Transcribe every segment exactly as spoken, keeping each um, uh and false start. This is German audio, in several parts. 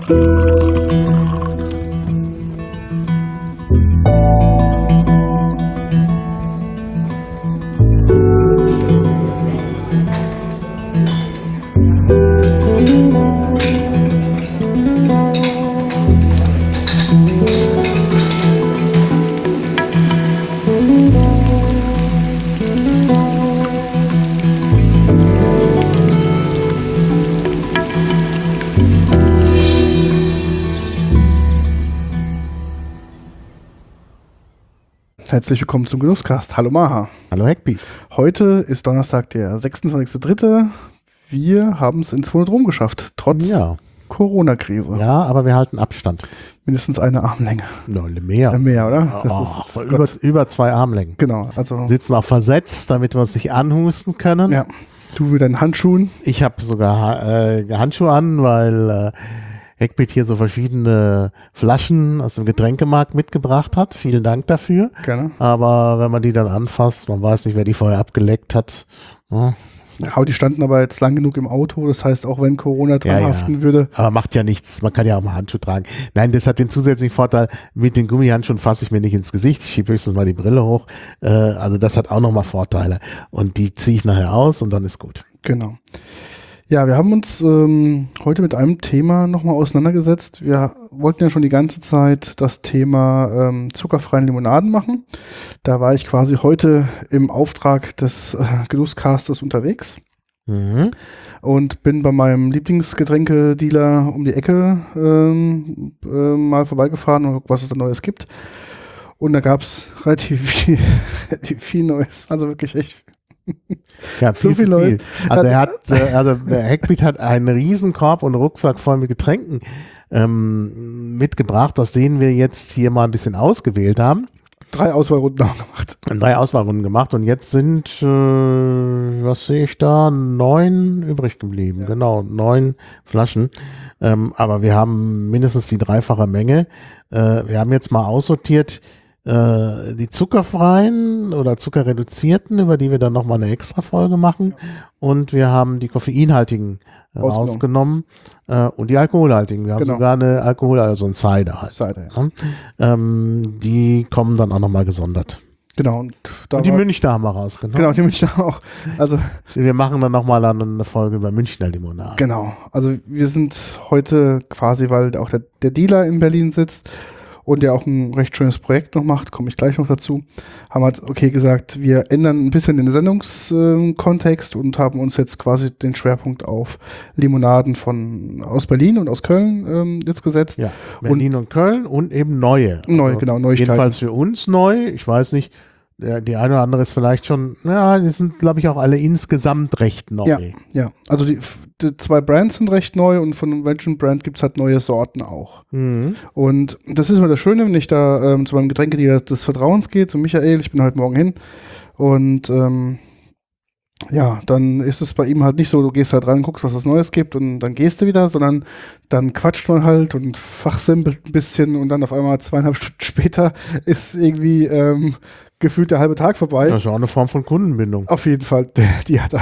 Herzlich willkommen zum Genusscast. Hallo Maha. Hallo Hackbeat. Heute ist Donnerstag, der sechsundzwanzigster dritte Wir haben es ins Phonodrom geschafft, trotz ja. Corona-Krise. Ja, aber wir halten Abstand. Mindestens eine Armlänge. No, mehr. Äh, mehr, oder? Das oh, ist, über, über zwei Armlängen. Genau. Also Sitzen auch versetzt, damit wir uns nicht anhusten können. Ja. Du mit deinen Handschuhen. Ich habe sogar äh, Handschuhe an, weil äh, Hackbeat hier so verschiedene Flaschen aus dem Getränkemarkt mitgebracht hat. Vielen Dank dafür. Gerne. Aber wenn man die dann anfasst, man weiß nicht, wer die vorher abgeleckt hat. Ja. Ja, die standen aber jetzt lang genug im Auto. Das heißt, auch wenn Corona dran ja, haften ja. würde. Aber macht ja nichts. Man kann ja auch mal Handschuhe tragen. Nein, das hat den zusätzlichen Vorteil, mit den Gummihandschuhen fasse ich mir nicht ins Gesicht. Ich schiebe höchstens mal die Brille hoch. Äh, also das hat auch nochmal Vorteile. Und die ziehe ich nachher aus und dann ist gut. Genau. Ja, wir haben uns ähm, heute mit einem Thema nochmal auseinandergesetzt. Wir wollten ja schon die ganze Zeit das Thema ähm, zuckerfreien Limonaden machen. Da war ich quasi heute im Auftrag des äh, Genusscastes unterwegs Mhm. und bin bei meinem Lieblingsgetränkedealer um die Ecke ähm, äh, mal vorbeigefahren und geguckt, was es da Neues gibt. Und da gab es relativ viel, relativ viel Neues, also wirklich echt Ja, viel, so viel viel, Leute. viel. Also er hat, äh, also der Hackbeat hat einen Riesenkorb und Rucksack voll mit Getränken ähm, mitgebracht, aus denen wir jetzt hier mal ein bisschen ausgewählt haben. Drei Auswahlrunden haben gemacht. Drei Auswahlrunden gemacht und jetzt sind, äh, was sehe ich da, neun übrig geblieben. Ja. Genau, neun Flaschen. Ähm, aber wir haben mindestens die dreifache Menge. Äh, wir haben jetzt mal aussortiert äh, die zuckerfreien oder zuckerreduzierten, über die wir dann nochmal eine extra Folge machen. Ja. Und wir haben die koffeinhaltigen äh, Ausgenommen. rausgenommen äh, und die alkoholhaltigen. Wir haben Genau. sogar eine Alkohol, also ein Cider halt. Cider, ja. Ja. Ähm, die kommen dann auch nochmal gesondert. Genau. Und, da und die war, Münchner haben wir rausgenommen. Genau, die Münchner auch. Also, wir machen dann nochmal eine Folge über Münchner Limonade. Genau. Also wir sind heute quasi, weil auch der, der Dealer in Berlin sitzt und der auch ein recht schönes Projekt noch macht, komme ich gleich noch dazu, haben halt okay gesagt, wir ändern ein bisschen den Sendungskontext äh, und haben uns jetzt quasi den Schwerpunkt auf Limonaden von aus Berlin und aus Köln ähm, jetzt gesetzt. Ja, Berlin und, und Köln und eben neue. Neue, also genau, Neuigkeiten. Jedenfalls für uns neu. Ich weiß nicht, der, die eine oder andere ist vielleicht schon, ja, die sind, glaube ich, auch alle insgesamt recht neu. Ja, ja. Also die, die zwei Brands sind recht neu und von welchen Brand gibt es halt neue Sorten auch. Mhm. Und das ist immer das Schöne, wenn ich da ähm, zu meinem Getränkedealer des Vertrauens gehe, zu Michael, ich bin heute Morgen hin und ähm, ja, dann ist es bei ihm halt nicht so, du gehst halt rein, guckst, was es Neues gibt und dann gehst du wieder, sondern dann quatscht man halt und fachsimpelt ein bisschen und dann auf einmal zweieinhalb Stunden später ist irgendwie ähm, gefühlt der halbe Tag vorbei. Das ist auch eine Form von Kundenbindung. Auf jeden Fall, die hat er.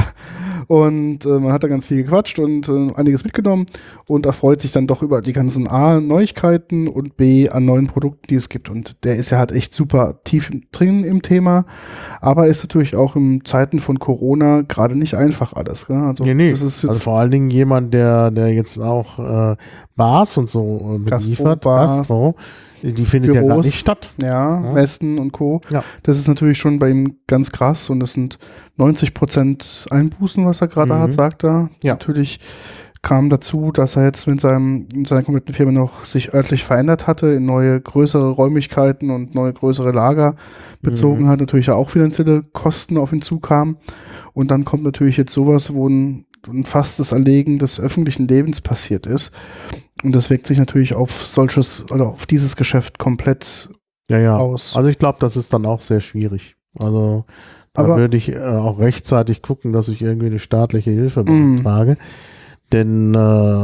Und äh, man hat da ganz viel gequatscht und äh, einiges mitgenommen und erfreut sich dann doch über die ganzen A, Neuigkeiten und B, an neuen Produkten, die es gibt. Und der ist ja halt echt super tief im, drin im Thema, aber ist natürlich auch in Zeiten von Corona gerade nicht einfach alles. Gell? Also, nee, nee. Das ist jetzt also vor allen Dingen jemand, der, der jetzt auch äh, Bars und so äh, beliefert, Gastro, Gastro, die findet Büros, ja gar nicht statt. Ja, Ja. Messen und Co. Ja. Das ist natürlich schon bei ihm ganz krass und das sind neunzig Prozent Einbußen, was er gerade Mhm. hat, sagt er. Ja. Natürlich kam dazu, dass er jetzt mit seinem, mit seiner kompletten Firma noch sich örtlich verändert hatte, in neue größere Räumlichkeiten und neue größere Lager bezogen Mhm. hat, natürlich auch finanzielle Kosten auf ihn zukamen. Und dann kommt natürlich jetzt sowas, wo ein, ein fast das Erlegen des öffentlichen Lebens passiert ist. Und das wirkt sich natürlich auf solches, oder auf dieses Geschäft komplett Ja, ja. aus. Also ich glaube, das ist dann auch sehr schwierig. Also da Aber- würde ich äh, auch rechtzeitig gucken, dass ich irgendwie eine staatliche Hilfe Mm. beantrage. Denn äh,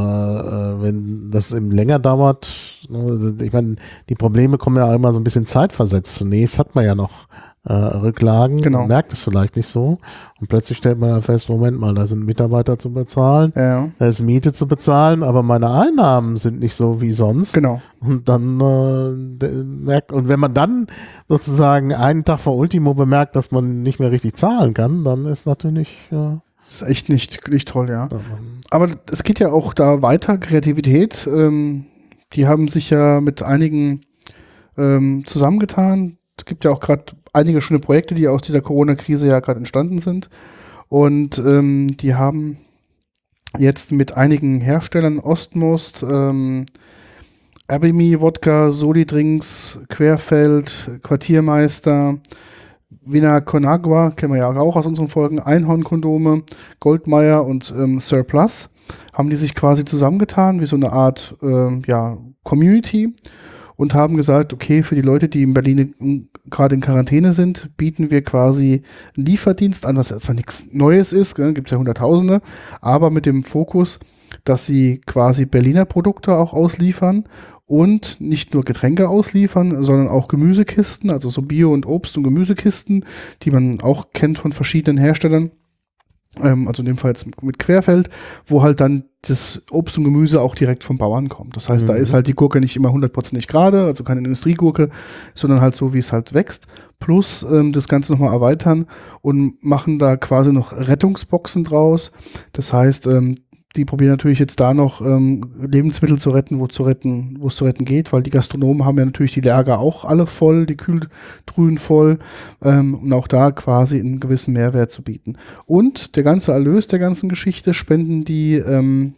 äh, wenn das eben länger dauert, ne, ich meine, die Probleme kommen ja immer so ein bisschen zeitversetzt. Zunächst hat man ja noch äh, Rücklagen, Genau. man merkt es vielleicht nicht so und plötzlich stellt man dann fest, Moment mal, da sind Mitarbeiter zu bezahlen, Ja, da ist Miete zu bezahlen, aber meine Einnahmen sind nicht so wie sonst. genau. Und dann äh, merkt, und wenn man dann sozusagen einen Tag vor Ultimo bemerkt, dass man nicht mehr richtig zahlen kann, dann ist natürlich äh, Das ist echt nicht, nicht toll, ja. ja, Aber es geht ja auch da weiter, Kreativität. Ähm, die haben sich ja mit einigen ähm, zusammengetan. Es gibt ja auch gerade einige schöne Projekte, die aus dieser Corona-Krise ja gerade entstanden sind. Und ähm, die haben jetzt mit einigen Herstellern, Ostmost, ähm, Abimi, Wodka, Soli-Drinks, Querfeld, Quartiermeister, Vina Conagua, kennen wir ja auch aus unseren Folgen, Einhorn-Kondome, Goldmeier und ähm, Surplus, haben die sich quasi zusammengetan, wie so eine Art ähm, ja, Community und haben gesagt, okay, für die Leute, die in Berlin gerade in Quarantäne sind, bieten wir quasi einen Lieferdienst an, was erstmal nichts Neues ist, gibt es ja Hunderttausende, aber mit dem Fokus, dass sie quasi Berliner Produkte auch ausliefern und nicht nur Getränke ausliefern, sondern auch Gemüsekisten, also so Bio- und Obst- und Gemüsekisten, die man auch kennt von verschiedenen Herstellern, ähm, also in dem Fall jetzt mit Querfeld, wo halt dann das Obst und Gemüse auch direkt vom Bauern kommt. Das heißt, mhm. da ist halt die Gurke nicht immer hundertprozentig gerade, also keine Industriegurke, sondern halt so, wie es halt wächst. Plus ähm, das Ganze nochmal erweitern und machen da quasi noch Rettungsboxen draus. Das heißt, ähm, die probieren natürlich jetzt da noch ähm, Lebensmittel zu retten, wo zu retten, wo es zu retten geht, weil die Gastronomen haben ja natürlich die Lager auch alle voll, die Kühltruhen voll, ähm, und auch da quasi einen gewissen Mehrwert zu bieten. Und der ganze Erlös der ganzen Geschichte spenden die ähm,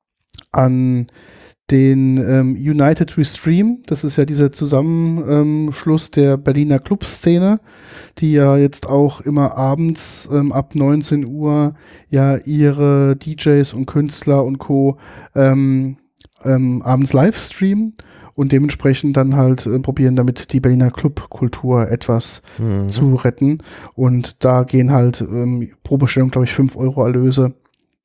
an den ähm, United We Stream. Das ist ja dieser Zusammenschluss der Berliner Clubszene, die ja jetzt auch immer abends ähm, ab neunzehn Uhr ja ihre D Js und Künstler und Co. Ähm, ähm, abends live streamen und dementsprechend dann halt äh, probieren, damit die Berliner Clubkultur etwas mhm. zu retten. Und da gehen halt ähm, pro Bestellung, glaube ich, fünf Euro Erlöse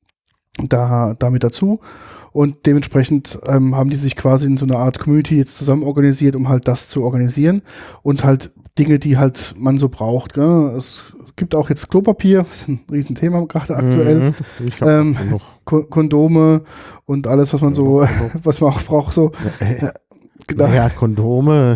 da damit dazu. Und dementsprechend ähm, haben die sich quasi in so einer Art Community jetzt zusammen organisiert, um halt das zu organisieren und halt Dinge, die halt man so braucht. Gell? Es gibt auch jetzt Klopapier, das ist ein Riesenthema gerade aktuell. Mhm, ich hab ähm, Ko- Kondome und alles, was man so, was man auch braucht. So. Ja, genau. Ja, Kondome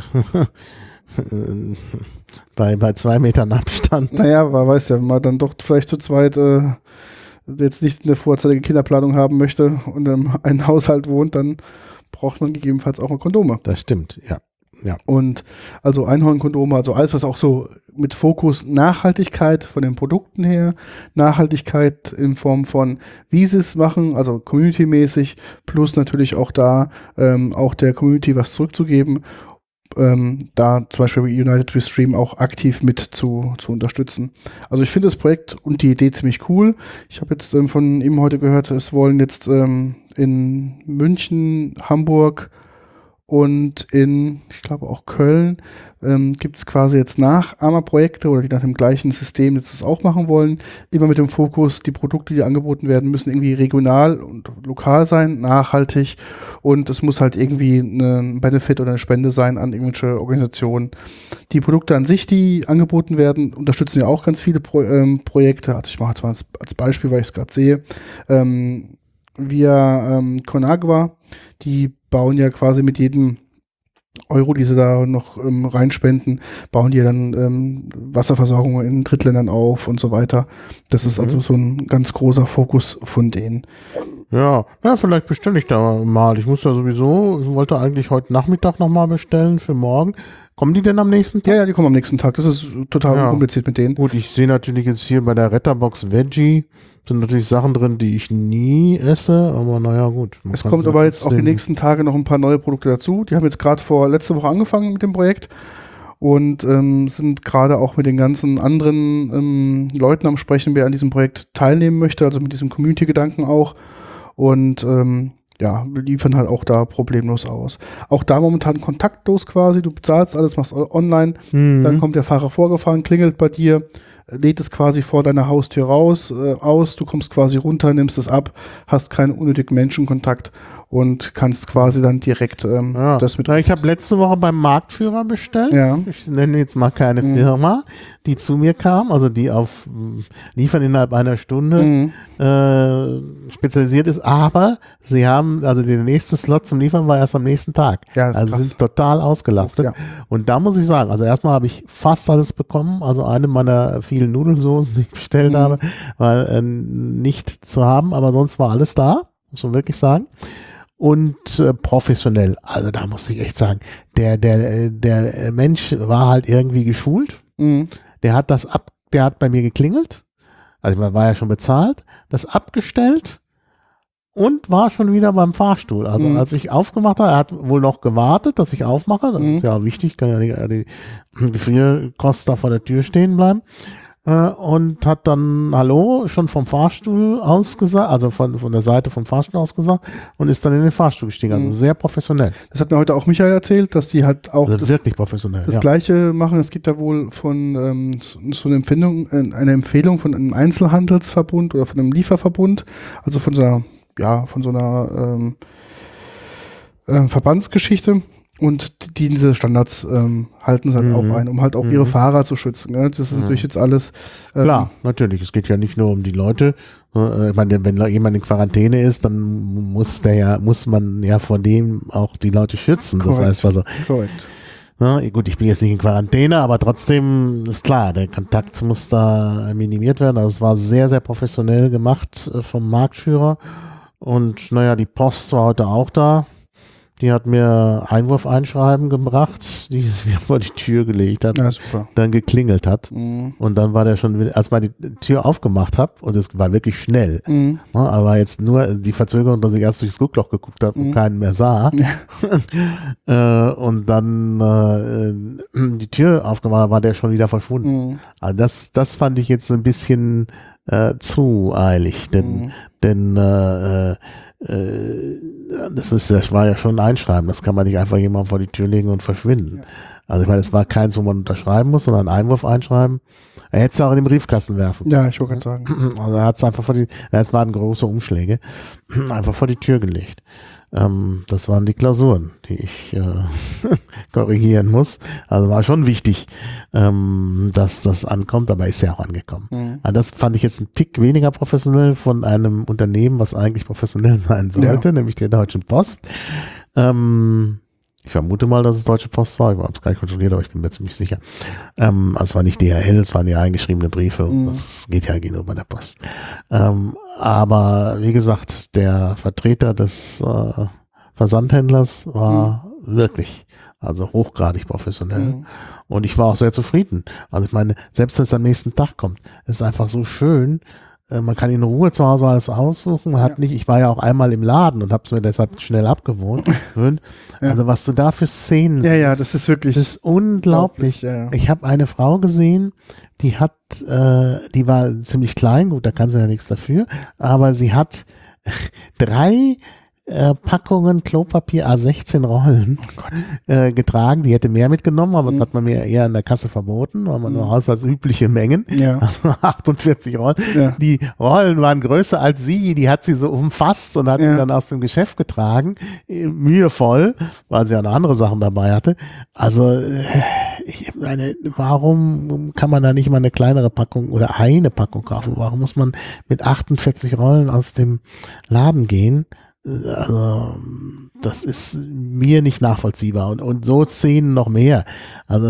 bei, bei zwei Metern Abstand. Naja, man weiß ja, wenn man dann doch vielleicht zu zweit äh, jetzt nicht eine vorzeitige Kinderplanung haben möchte und in einem Haushalt wohnt, dann braucht man gegebenenfalls auch mal Kondome. Das stimmt, ja. ja. Und also Einhornkondome, also alles, was auch so mit Fokus Nachhaltigkeit von den Produkten her, Nachhaltigkeit in Form von, wie sie es machen, also community-mäßig, plus natürlich auch da ähm, auch der Community was zurückzugeben, Ähm, da zum Beispiel United We Stream auch aktiv mit zu, zu unterstützen. Also ich finde das Projekt und die Idee ziemlich cool. Ich habe jetzt ähm, von ihm heute gehört, es wollen jetzt ähm, in München, Hamburg und in, ich glaube auch Köln, ähm, gibt es quasi jetzt Nachahmerprojekte oder die nach dem gleichen System jetzt das auch machen wollen. Immer mit dem Fokus, die Produkte, die angeboten werden, müssen irgendwie regional und lokal sein, nachhaltig und es muss halt irgendwie ein Benefit oder eine Spende sein an irgendwelche Organisationen. Die Produkte an sich, die angeboten werden, unterstützen ja auch ganz viele Pro- ähm, Projekte. Also ich mache jetzt mal als, als Beispiel, weil ich es gerade sehe, ähm, via ähm, Conagua, die bauen ja quasi mit jedem Euro, die sie da noch ähm, reinspenden, bauen die dann ähm, Wasserversorgung in Drittländern auf und so weiter. Das mhm. ist also so ein ganz großer Fokus von denen. Ja, ja, vielleicht bestelle ich da mal. Ich muss ja sowieso, ich wollte eigentlich heute Nachmittag nochmal bestellen für morgen. Kommen die denn am nächsten Tag? Ja, ja, die kommen am nächsten Tag. Das ist total ja. kompliziert mit denen. Gut, ich sehe natürlich jetzt hier bei der Retterbox Veggie sind natürlich Sachen drin, die ich nie esse, aber naja, gut. Es kommt aber jetzt auch die nächsten Tage noch ein paar neue Produkte dazu. Die haben jetzt gerade vor letzte Woche angefangen mit dem Projekt und ähm, sind gerade auch mit den ganzen anderen ähm, Leuten am Sprechen, wer an diesem Projekt teilnehmen möchte, also mit diesem Community-Gedanken auch. Und ähm, ja, liefern halt auch da problemlos aus. Auch da momentan kontaktlos quasi, du bezahlst alles, machst online, Mhm. dann kommt der Fahrer vorgefahren, klingelt bei dir, lädt es quasi vor deiner Haustür raus, äh, aus, du kommst quasi runter, nimmst es ab, hast keinen unnötigen Menschenkontakt und kannst quasi dann direkt ähm, Ja. das mit. Na, ich habe letzte Woche beim Marktführer bestellt. Ja. Ich nenne jetzt mal keine Mhm. Firma, die zu mir kam, also die auf mh, Liefern innerhalb einer Stunde Mhm. äh, spezialisiert ist, aber sie haben, also der nächste Slot zum Liefern war erst am nächsten Tag. Ja, das ist also krass. sind total ausgelastet. Ja. Und da muss ich sagen, also erstmal habe ich fast alles bekommen, also eine meiner vielen Nudelsoßen, die ich bestellt Mhm. habe, war äh, nicht zu haben, aber sonst war alles da, muss man wirklich sagen. Und äh, professionell, also da muss ich echt sagen, der, der, der Mensch war halt irgendwie geschult, Mhm. der hat das ab, der hat bei mir geklingelt, also man war ja schon bezahlt, das abgestellt und war schon wieder beim Fahrstuhl. Also Mhm. als ich aufgemacht habe, er hat wohl noch gewartet, dass ich aufmache, das Mhm. ist ja wichtig, kann ja nicht die, die Gefrierkost da vor der Tür stehen bleiben. Äh, und hat dann Hallo schon vom Fahrstuhl aus gesagt, also von, von der Seite vom Fahrstuhl aus gesagt und ist dann in den Fahrstuhl gestiegen. Also Mhm. sehr professionell. Das hat mir heute auch Michael erzählt, dass die halt auch Also das, wirklich professionell. das Ja. Gleiche machen. Es gibt da wohl von ähm, so, so eine Empfehlung, äh, eine Empfehlung von einem Einzelhandelsverbund oder von einem Lieferverbund, also von so einer, ja, von so einer ähm, äh, Verbandsgeschichte. Und die diese Standards ähm, halten sie halt Mhm. auch ein, um halt auch Mhm. ihre Fahrer zu schützen. Ne? Das ist Mhm. natürlich jetzt alles. Ähm, Klar, natürlich. Es geht ja nicht nur um die Leute. Äh, Ich meine, wenn jemand in Quarantäne ist, dann muss der ja, muss man ja vor dem auch die Leute schützen. Das Korrekt. heißt also, Korrekt. ja, gut, ich bin jetzt nicht in Quarantäne, aber trotzdem ist klar, der Kontakt muss da minimiert werden. Also es war sehr, sehr professionell gemacht äh, vom Marktführer. Und naja, die Post war heute auch da. Die hat mir Einwurfeinschreiben gebracht, die sie mir vor die Tür gelegt hat, Ja, super. dann geklingelt hat. Mhm. Und dann war der schon, wieder- als man die Tür aufgemacht habe, und es war wirklich schnell, Mhm. ne, aber jetzt nur die Verzögerung, dass ich erst durchs Guckloch geguckt habe und Mhm. keinen mehr sah. äh, und dann äh, die Tür aufgemacht habe, war der schon wieder verschwunden. Mhm. Also das, das fand ich jetzt ein bisschen äh, zu eilig, denn, Mhm. denn äh, äh, das ist, das war ja schon ein Einschreiben, das kann man nicht einfach jemand vor die Tür legen und verschwinden. Ja. Also ich meine, es war keins, wo man unterschreiben muss, sondern ein Einwurf einschreiben. Er hätte es auch in den Briefkasten werfen. Ja, ich wollte gerade sagen. Also er hat es einfach vor die, ja, es waren große Umschläge, einfach vor die Tür gelegt. Ähm, das waren die Klausuren, die ich äh, korrigieren muss. Also war schon wichtig, ähm, dass das ankommt, aber ist ja auch angekommen. Mhm. Also das fand ich jetzt einen Tick weniger professionell von einem Unternehmen, was eigentlich professionell sein sollte, Ja. nämlich der Deutschen Post. Ähm, ich vermute mal, dass es Deutsche Post war. Ich habe es gar nicht kontrolliert, aber ich bin mir ziemlich sicher. Ähm, also es war nicht D H L, es waren ja eingeschriebene Briefe. Mhm. Das geht ja nur bei der Post. Ähm, aber wie gesagt, der Vertreter des äh, Versandhändlers war wirklich, also hochgradig professionell. Mhm. Und ich war auch sehr zufrieden. Also ich meine, selbst wenn es am nächsten Tag kommt, ist einfach so schön. Äh, Man kann in Ruhe zu Hause alles aussuchen. Man hat Ja. nicht, ich war ja auch einmal im Laden und habe es mir deshalb schnell abgewohnt. Ja. Also was du da für Szenen Ja, ja, siehst, das ist wirklich das ist unglaublich. Ja, ja. Ich habe eine Frau gesehen, die hat, äh, die war ziemlich klein, gut, da kann sie ja nichts dafür, aber sie hat drei äh, Packungen Klopapier A sechzehn Rollen äh, getragen. Die hätte mehr mitgenommen, aber das Mhm. hat man mir eher in der Kasse verboten, weil man Mhm. nur haushaltsübliche Mengen, Ja. also achtundvierzig Rollen. Ja. Die Rollen waren größer als sie, die hat sie so umfasst und hat Ja. sie dann aus dem Geschäft getragen, äh, mühevoll, weil sie auch noch andere Sachen dabei hatte. Also äh, ich meine, warum kann man da nicht mal eine kleinere Packung oder eine Packung kaufen? Warum muss man mit achtundvierzig Rollen aus dem Laden gehen? Also das ist mir nicht nachvollziehbar und, und so Szenen noch mehr. Also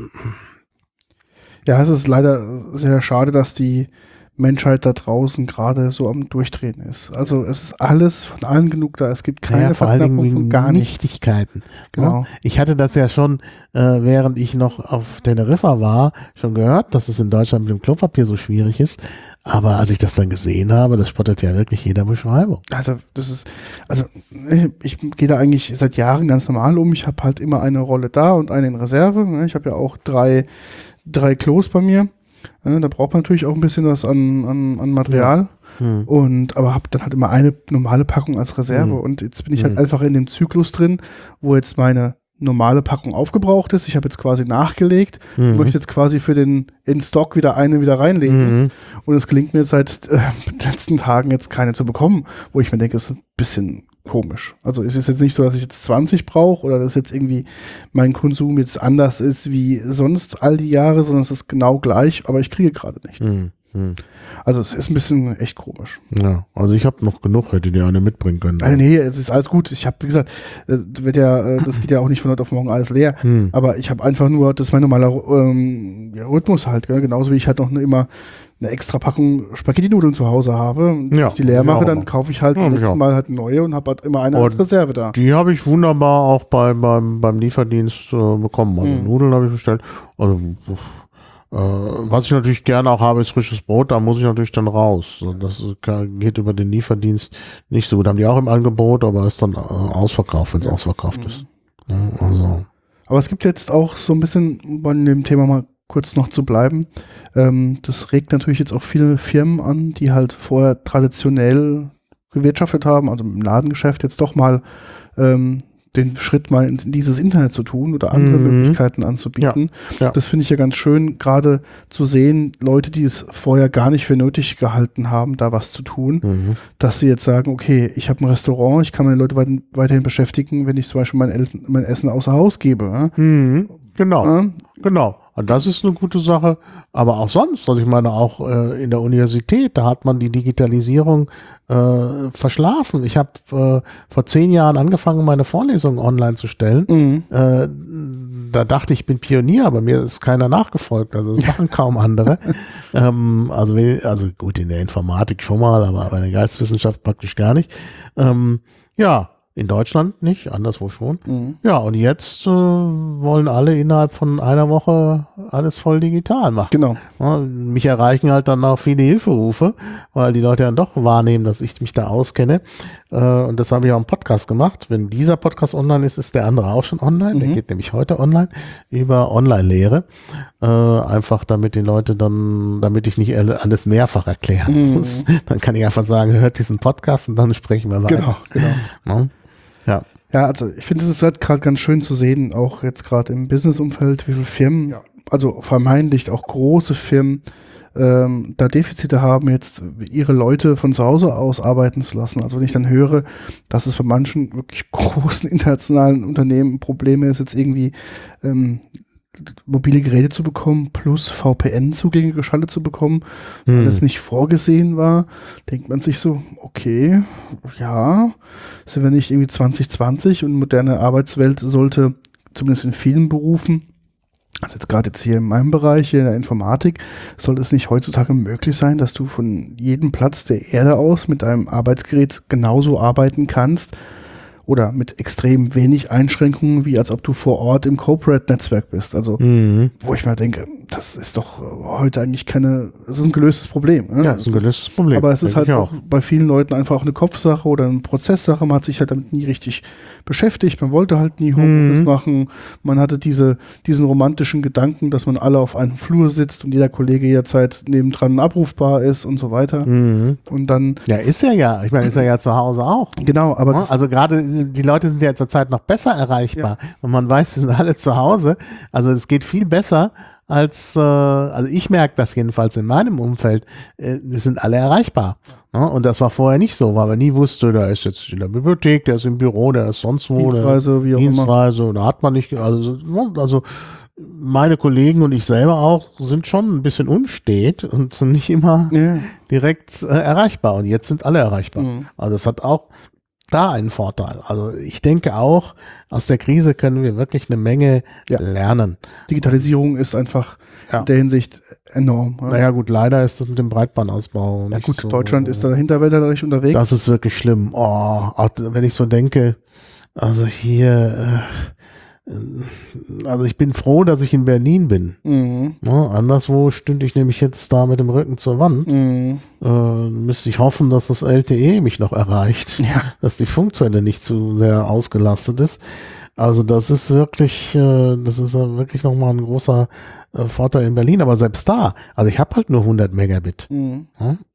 Ja, es ist leider sehr schade, dass die Menschheit da draußen gerade so am Durchdrehen ist. Also es ist alles von allen genug da. Es gibt keine naja, vor allen Verknappung Dingen von gar nichts. Nichtigkeiten. Genau. Ne? Ich hatte das ja schon, äh, während ich noch auf Teneriffa war, schon gehört, dass es in Deutschland mit dem Klopapier so schwierig ist. Aber als ich das dann gesehen habe, das spottet ja wirklich jeder Beschreibung. Also das ist, also ich gehe da eigentlich seit Jahren ganz normal um. Ich habe halt immer eine Rolle da und eine in Reserve. Ich habe ja auch drei, drei Klos bei mir. Da braucht man natürlich auch ein bisschen was an, an, an Material. Hm. Und aber habe dann halt immer eine normale Packung als Reserve. Hm. Und jetzt bin ich halt Hm. einfach in dem Zyklus drin, wo jetzt meine normale Packung aufgebraucht ist. Ich habe jetzt quasi nachgelegt Mhm. und möchte jetzt quasi für den in Stock wieder eine wieder reinlegen. Mhm. Und es gelingt mir jetzt seit äh, den letzten Tagen jetzt keine zu bekommen, wo ich mir denke, es ist ein bisschen komisch. Also es ist jetzt nicht so, dass ich jetzt zwanzig brauche oder dass jetzt irgendwie mein Konsum jetzt anders ist wie sonst all die Jahre, sondern es ist genau gleich, aber ich kriege gerade nichts. Mhm. Mhm. Also es ist ein bisschen echt komisch. Ja, also ich habe noch genug, hätte dir eine mitbringen können. Also nee, es ist alles gut. Ich habe, wie gesagt, äh, wird ja, äh, das geht ja auch nicht von heute auf morgen alles leer. Hm. Aber ich habe einfach nur, das ist mein normaler ähm, ja, Rhythmus halt, gell? Genauso wie ich halt noch ne, immer eine extra Packung Spaghetti-Nudeln zu Hause habe. Und Ja, wenn ich die leer ich mache, auch dann immer. kaufe ich halt Ja, beim ich nächsten auch. Mal halt neue und habe halt immer eine als Und Reserve da. Die habe ich wunderbar auch bei, beim, beim Lieferdienst äh, bekommen. Also Mhm. Nudeln habe ich bestellt. Also, äh, was ich natürlich gerne auch habe, ist frisches Brot. Da muss ich natürlich dann raus. Das geht über den Lieferdienst nicht so gut. Haben die auch im Angebot, aber ist dann äh, ausverkauft, wenn es Ja. ausverkauft Mhm. ist. Ja, also. Aber es gibt jetzt auch so ein bisschen, um bei dem Thema mal kurz noch zu bleiben, ähm, das regt natürlich jetzt auch viele Firmen an, die halt vorher traditionell gewirtschaftet haben, also im Ladengeschäft jetzt doch mal ähm, den Schritt mal in, in dieses Internet zu tun oder andere Mhm. Möglichkeiten anzubieten. Ja, ja. Das finde ich ja ganz schön, gerade zu sehen, Leute, die es vorher gar nicht für nötig gehalten haben, da was zu tun, Mhm. dass sie jetzt sagen, okay, ich habe ein Restaurant, ich kann meine Leute weit, weiterhin beschäftigen, wenn ich zum Beispiel mein, El mein Essen außer Haus gebe. Ja? Mhm. Genau. Ja? Genau, und das ist eine gute Sache, aber auch sonst, also ich meine auch äh, in der Universität, da hat man die Digitalisierung äh, verschlafen. Ich habe äh, vor zehn Jahren angefangen, meine Vorlesungen online zu stellen. Mhm. Äh, da dachte ich, ich bin Pionier, aber mir ist keiner nachgefolgt, also das machen kaum andere. ähm, also, we- also gut, in der Informatik schon mal, aber bei der Geisteswissenschaft praktisch gar nicht. Ähm, ja, in Deutschland nicht, anderswo schon. Mhm. Ja, und jetzt äh, wollen alle innerhalb von einer Woche alles voll digital machen. Genau. Ja, mich erreichen halt dann auch viele Hilferufe, weil die Leute dann doch wahrnehmen, dass ich mich da auskenne. Äh, und das habe ich auch im Podcast gemacht. Wenn dieser Podcast online ist, ist der andere auch schon online. Der Mhm. geht nämlich heute online über Online-Lehre. Äh, einfach damit die Leute dann, damit ich nicht alle- alles mehrfach erklären Mhm. muss. Dann kann ich einfach sagen, hört diesen Podcast und dann sprechen wir weiter. Genau, genau. Ja. Ja. Ja, also ich finde, es ist halt gerade ganz schön zu sehen, auch jetzt gerade im Businessumfeld, wie viele Firmen, Ja. also vermeintlich auch große Firmen, ähm, da Defizite haben, jetzt ihre Leute von zu Hause aus arbeiten zu lassen. Also wenn ich dann höre, dass es bei manchen wirklich großen internationalen Unternehmen Probleme ist, jetzt irgendwie ähm, mobile Geräte zu bekommen, plus V P N-Zugänge geschaltet zu bekommen, weil Hm. das nicht vorgesehen war, denkt man sich so, okay, ja, sind wir nicht irgendwie zwanzig zwanzig und moderne Arbeitswelt sollte zumindest in vielen Berufen, also jetzt gerade jetzt hier in meinem Bereich, hier in der Informatik, sollte es nicht heutzutage möglich sein, dass du von jedem Platz der Erde aus mit deinem Arbeitsgerät genauso arbeiten kannst oder mit extrem wenig Einschränkungen, wie als ob du vor Ort im Corporate-Netzwerk bist. Also Mhm. wo ich mal denke, das ist doch heute eigentlich keine, das ist ein gelöstes Problem. Ne? Ja, das ist ein gelöstes Problem. Aber es ist denke halt ich auch bei vielen Leuten einfach auch eine Kopfsache oder eine Prozesssache. Man hat sich halt damit nie richtig beschäftigt. Man wollte halt nie Homeoffice Mhm. machen. Man hatte diese, diesen romantischen Gedanken, dass man alle auf einem Flur sitzt und jeder Kollege jederzeit nebendran abrufbar ist und so weiter. Mhm. Und dann, Ja, ist er ja. Ich meine, ist er ja zu Hause auch. genau, aber Ja, das, also gerade die Leute sind ja zurzeit noch besser erreichbar. Und man weiß, sie sind alle zu Hause. Also es geht viel besser als, äh, also ich merke das jedenfalls in meinem Umfeld, äh, die sind alle erreichbar. Ja, und das war vorher nicht so, weil man nie wusste, der ist jetzt in der Bibliothek, der ist im Büro, der ist sonst wo. Dienstreise, wie auch immer. Dienstreise, da hat man nicht, also, also meine Kollegen und ich selber auch sind schon ein bisschen unstet und sind nicht immer Ja. direkt äh, erreichbar. Und jetzt sind alle erreichbar. Mhm. Also das hat auch da einen Vorteil. Also ich denke auch, aus der Krise können wir wirklich eine Menge Ja. lernen. Digitalisierung ist einfach Ja. in der Hinsicht enorm. Ja, Naja gut, leider ist das mit dem Breitbandausbau ja nicht gut, so, Deutschland ist da hinterwäldlerisch unterwegs. Das ist wirklich schlimm. Oh, auch wenn ich so denke, also hier, äh, also ich bin froh, dass ich in Berlin bin. Mhm. Ja, anderswo stünde ich nämlich jetzt da mit dem Rücken zur Wand. Mhm. Äh, müsste ich hoffen, dass das L T E mich noch erreicht, Ja. dass die Funkzelle nicht zu sehr ausgelastet ist. Also das ist wirklich, äh, das ist ja wirklich nochmal ein großer äh, Vorteil in Berlin. Aber selbst da, also ich habe halt nur hundert Megabit. Mhm. Ja?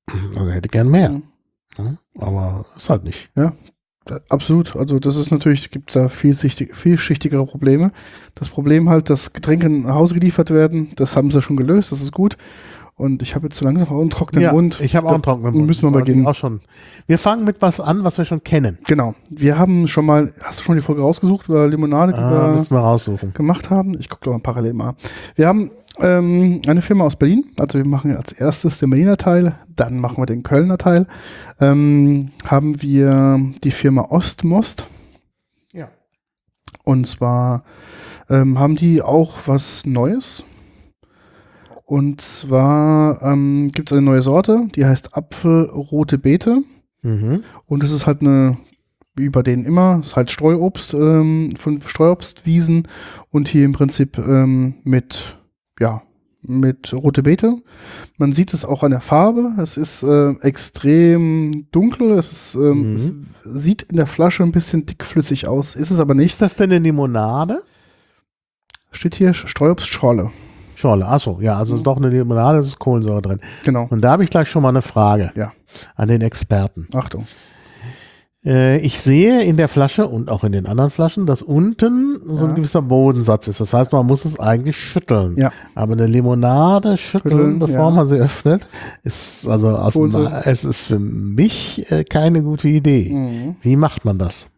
Also hätte gern mehr. Mhm. Ja, aber ist halt nicht. Ja, absolut. Also das ist natürlich, gibt da vielschichtig, vielschichtigere Probleme. Das Problem halt, dass Getränke nach Hause geliefert werden, das haben sie schon gelöst, das ist gut. Und ich habe jetzt so langsam auch einen trockenen Ja, Mund. ich habe auch einen trockenen Mund. Müssen wir mal beginnen. Auch schon. Wir fangen mit was an, was wir schon kennen. Genau. Wir haben schon mal, hast du schon die Folge rausgesucht über Limonade, die Ah, wir müssen wir raussuchen. gemacht haben? Ich gucke doch mal parallel mal. Wir haben ähm, eine Firma aus Berlin. Also wir machen als erstes den Berliner Teil, dann machen wir den Kölner Teil. Ähm, haben wir die Firma Ostmost. Ja. Und zwar ähm, haben die auch was Neues. Und zwar ähm, gibt es eine neue Sorte, die heißt Apfelrote Beete. Mhm. Und es ist halt eine, wie bei denen immer, ist halt Streuobst ähm, von Streuobstwiesen und hier im Prinzip ähm, mit, ja, mit rote Beete. Man sieht es auch an der Farbe. Es ist äh, extrem dunkel. Es, ist, ähm, Mhm. es sieht in der Flasche ein bisschen dickflüssig aus. Ist es aber nicht. Ist das denn eine Limonade? Steht hier Streuobstschorle. Schorle, achso, ja, also ist doch eine Limonade, es ist Kohlensäure drin. Genau. Und da habe ich gleich schon mal eine Frage Ja. an den Experten. Achtung. Äh, ich sehe in der Flasche und auch in den anderen Flaschen, dass unten so ein Ja. gewisser Bodensatz ist. Das heißt, man muss es eigentlich schütteln. Ja. Aber eine Limonade schütteln, Schütteln, bevor ja. man sie öffnet, ist also aus dem, Kohlensäure. es ist für mich äh, keine gute Idee. Mhm. Wie macht man das?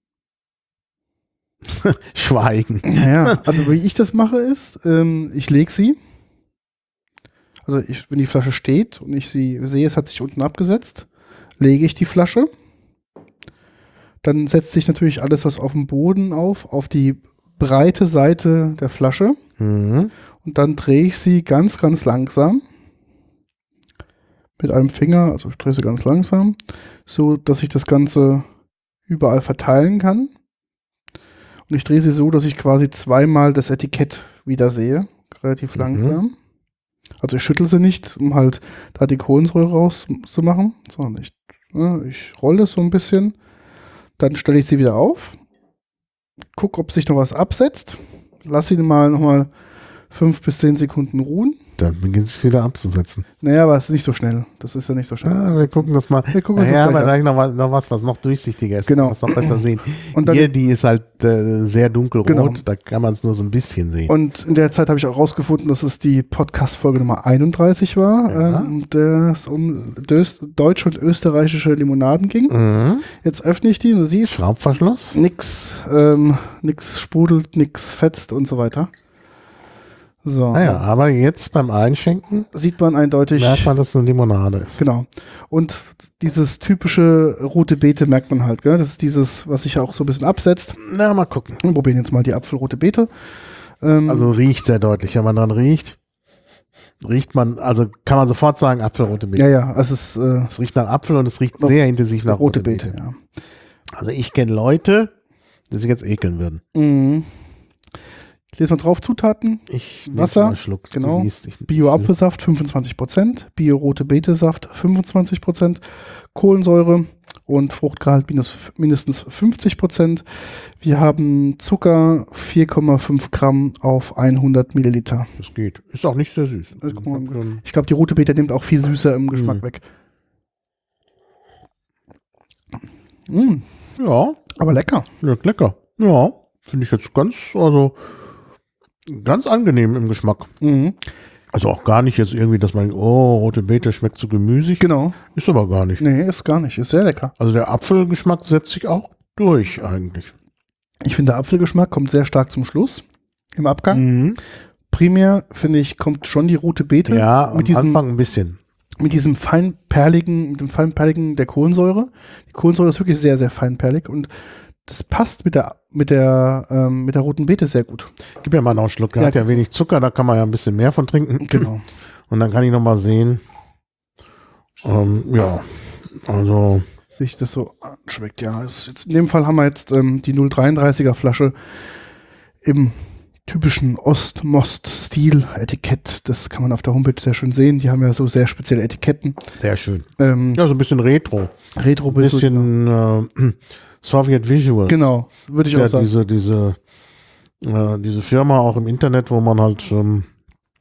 Schweigen. Naja, also wie ich das mache ist, ähm, ich lege sie. Also ich, wenn die Flasche steht und ich sie sehe, es hat sich unten abgesetzt, lege ich die Flasche. Dann setzt sich natürlich alles, was auf dem Boden auf, auf die breite Seite der Flasche. Mhm. Und dann drehe ich sie ganz, ganz langsam. Mit einem Finger, also ich drehe sie ganz langsam, so dass ich das Ganze überall verteilen kann. Und ich drehe sie so, dass ich quasi zweimal das Etikett wieder sehe. Relativ Mhm. langsam. Also ich schüttel sie nicht, um halt da die Kohlensäure rauszumachen, sondern ich, ne, ich rolle es so ein bisschen. Dann stelle ich sie wieder auf. Guck, ob sich noch was absetzt. Lass sie mal nochmal fünf bis zehn Sekunden ruhen. Dann beginnt es wieder abzusetzen. Naja, aber es ist nicht so schnell. Das ist ja nicht so schnell. Ja, wir gucken das mal. Wir gucken uns Ja, das aber gleich an. gleich noch was, noch was, was noch durchsichtiger ist. Genau. Was noch besser sehen. Und dann- Hier, die ist halt äh, sehr dunkelrot. Genau. Da kann man es nur so ein bisschen sehen. Und in der Zeit habe ich auch rausgefunden, dass es die Podcast-Folge Nummer einunddreißig war, Ja. ähm, der es um dös- deutsche und österreichische Limonaden ging. Mhm. Jetzt öffne ich die und du siehst, Schraubverschluss. nix, ähm, nix sprudelt, nix fetzt und so weiter. So, Naja, aber jetzt beim Einschenken sieht man eindeutig, merkt man, dass es eine Limonade ist. genau. Und dieses typische rote Beete merkt man halt, gell? Das ist dieses, was sich auch so ein bisschen absetzt. Na, mal gucken. Wir probieren jetzt mal die Apfelrote Beete. Ähm, Also riecht sehr deutlich. Wenn man dran riecht, riecht man, also kann man sofort sagen, Apfelrote Beete. ja, ja, es ist äh, Es riecht nach Apfel und es riecht sehr intensiv nach rote Beete, ja. Also ich kenne Leute, die sich jetzt ekeln würden. Mhm. Ich lese mal drauf, Zutaten, Ich nehm Wasser, mal einen Schluck. Du genau. liest, ich- Bio-Apfelsaft fünfundzwanzig Prozent, Bio-Rote Beete-Saft fünfundzwanzig Prozent, Kohlensäure und Fruchtgehalt minus, mindestens fünfzig Prozent. Wir haben Zucker vier Komma fünf Gramm auf hundert Milliliter. Das geht. Ist auch nicht sehr süß. Das guck mal. Ich hab schon- Ich glaube, die Rote Beete nimmt auch viel Süße im Geschmack Mhm. weg. Mm, Ja, aber lecker. ja, lecker. Ja, finde ich jetzt ganz, also ganz angenehm im Geschmack. Mhm. Also auch gar nicht jetzt irgendwie, dass man, oh, rote Beete schmeckt so gemüsig. Genau. Ist aber gar nicht. Nee, ist gar nicht. Ist sehr lecker. Also der Apfelgeschmack setzt sich auch durch eigentlich. Ich finde, der Apfelgeschmack kommt sehr stark zum Schluss im Abgang. Mhm. Primär, finde ich, kommt schon die Rote Beete Ja, am mit diesem, Anfang ein bisschen. mit diesem feinperligen, mit dem feinperligen der Kohlensäure. Die Kohlensäure ist wirklich sehr, sehr feinperlig und das passt mit der, mit der, ähm, mit der Roten Beete sehr gut. Gib mir mal noch einen Schluck. Der Ja, hat ja wenig Zucker, da kann man ja ein bisschen mehr von trinken. Genau. Und dann kann ich noch mal sehen. Ähm, ja, also Sich das so anschmeckt, ja. Ist jetzt, in dem Fall haben wir jetzt ähm, die null Komma dreiunddreißiger Flasche im typischen Ost-Most-Stil-Etikett. Das kann man auf der Homepage sehr schön sehen. Die haben ja so sehr spezielle Etiketten. sehr schön. Ähm, Ja, so ein bisschen Retro. Retro Ein bisschen äh, Soviet Visual. Genau, würde ich Ja, auch sagen. diese, diese, äh, diese Firma auch im Internet, wo man halt ähm,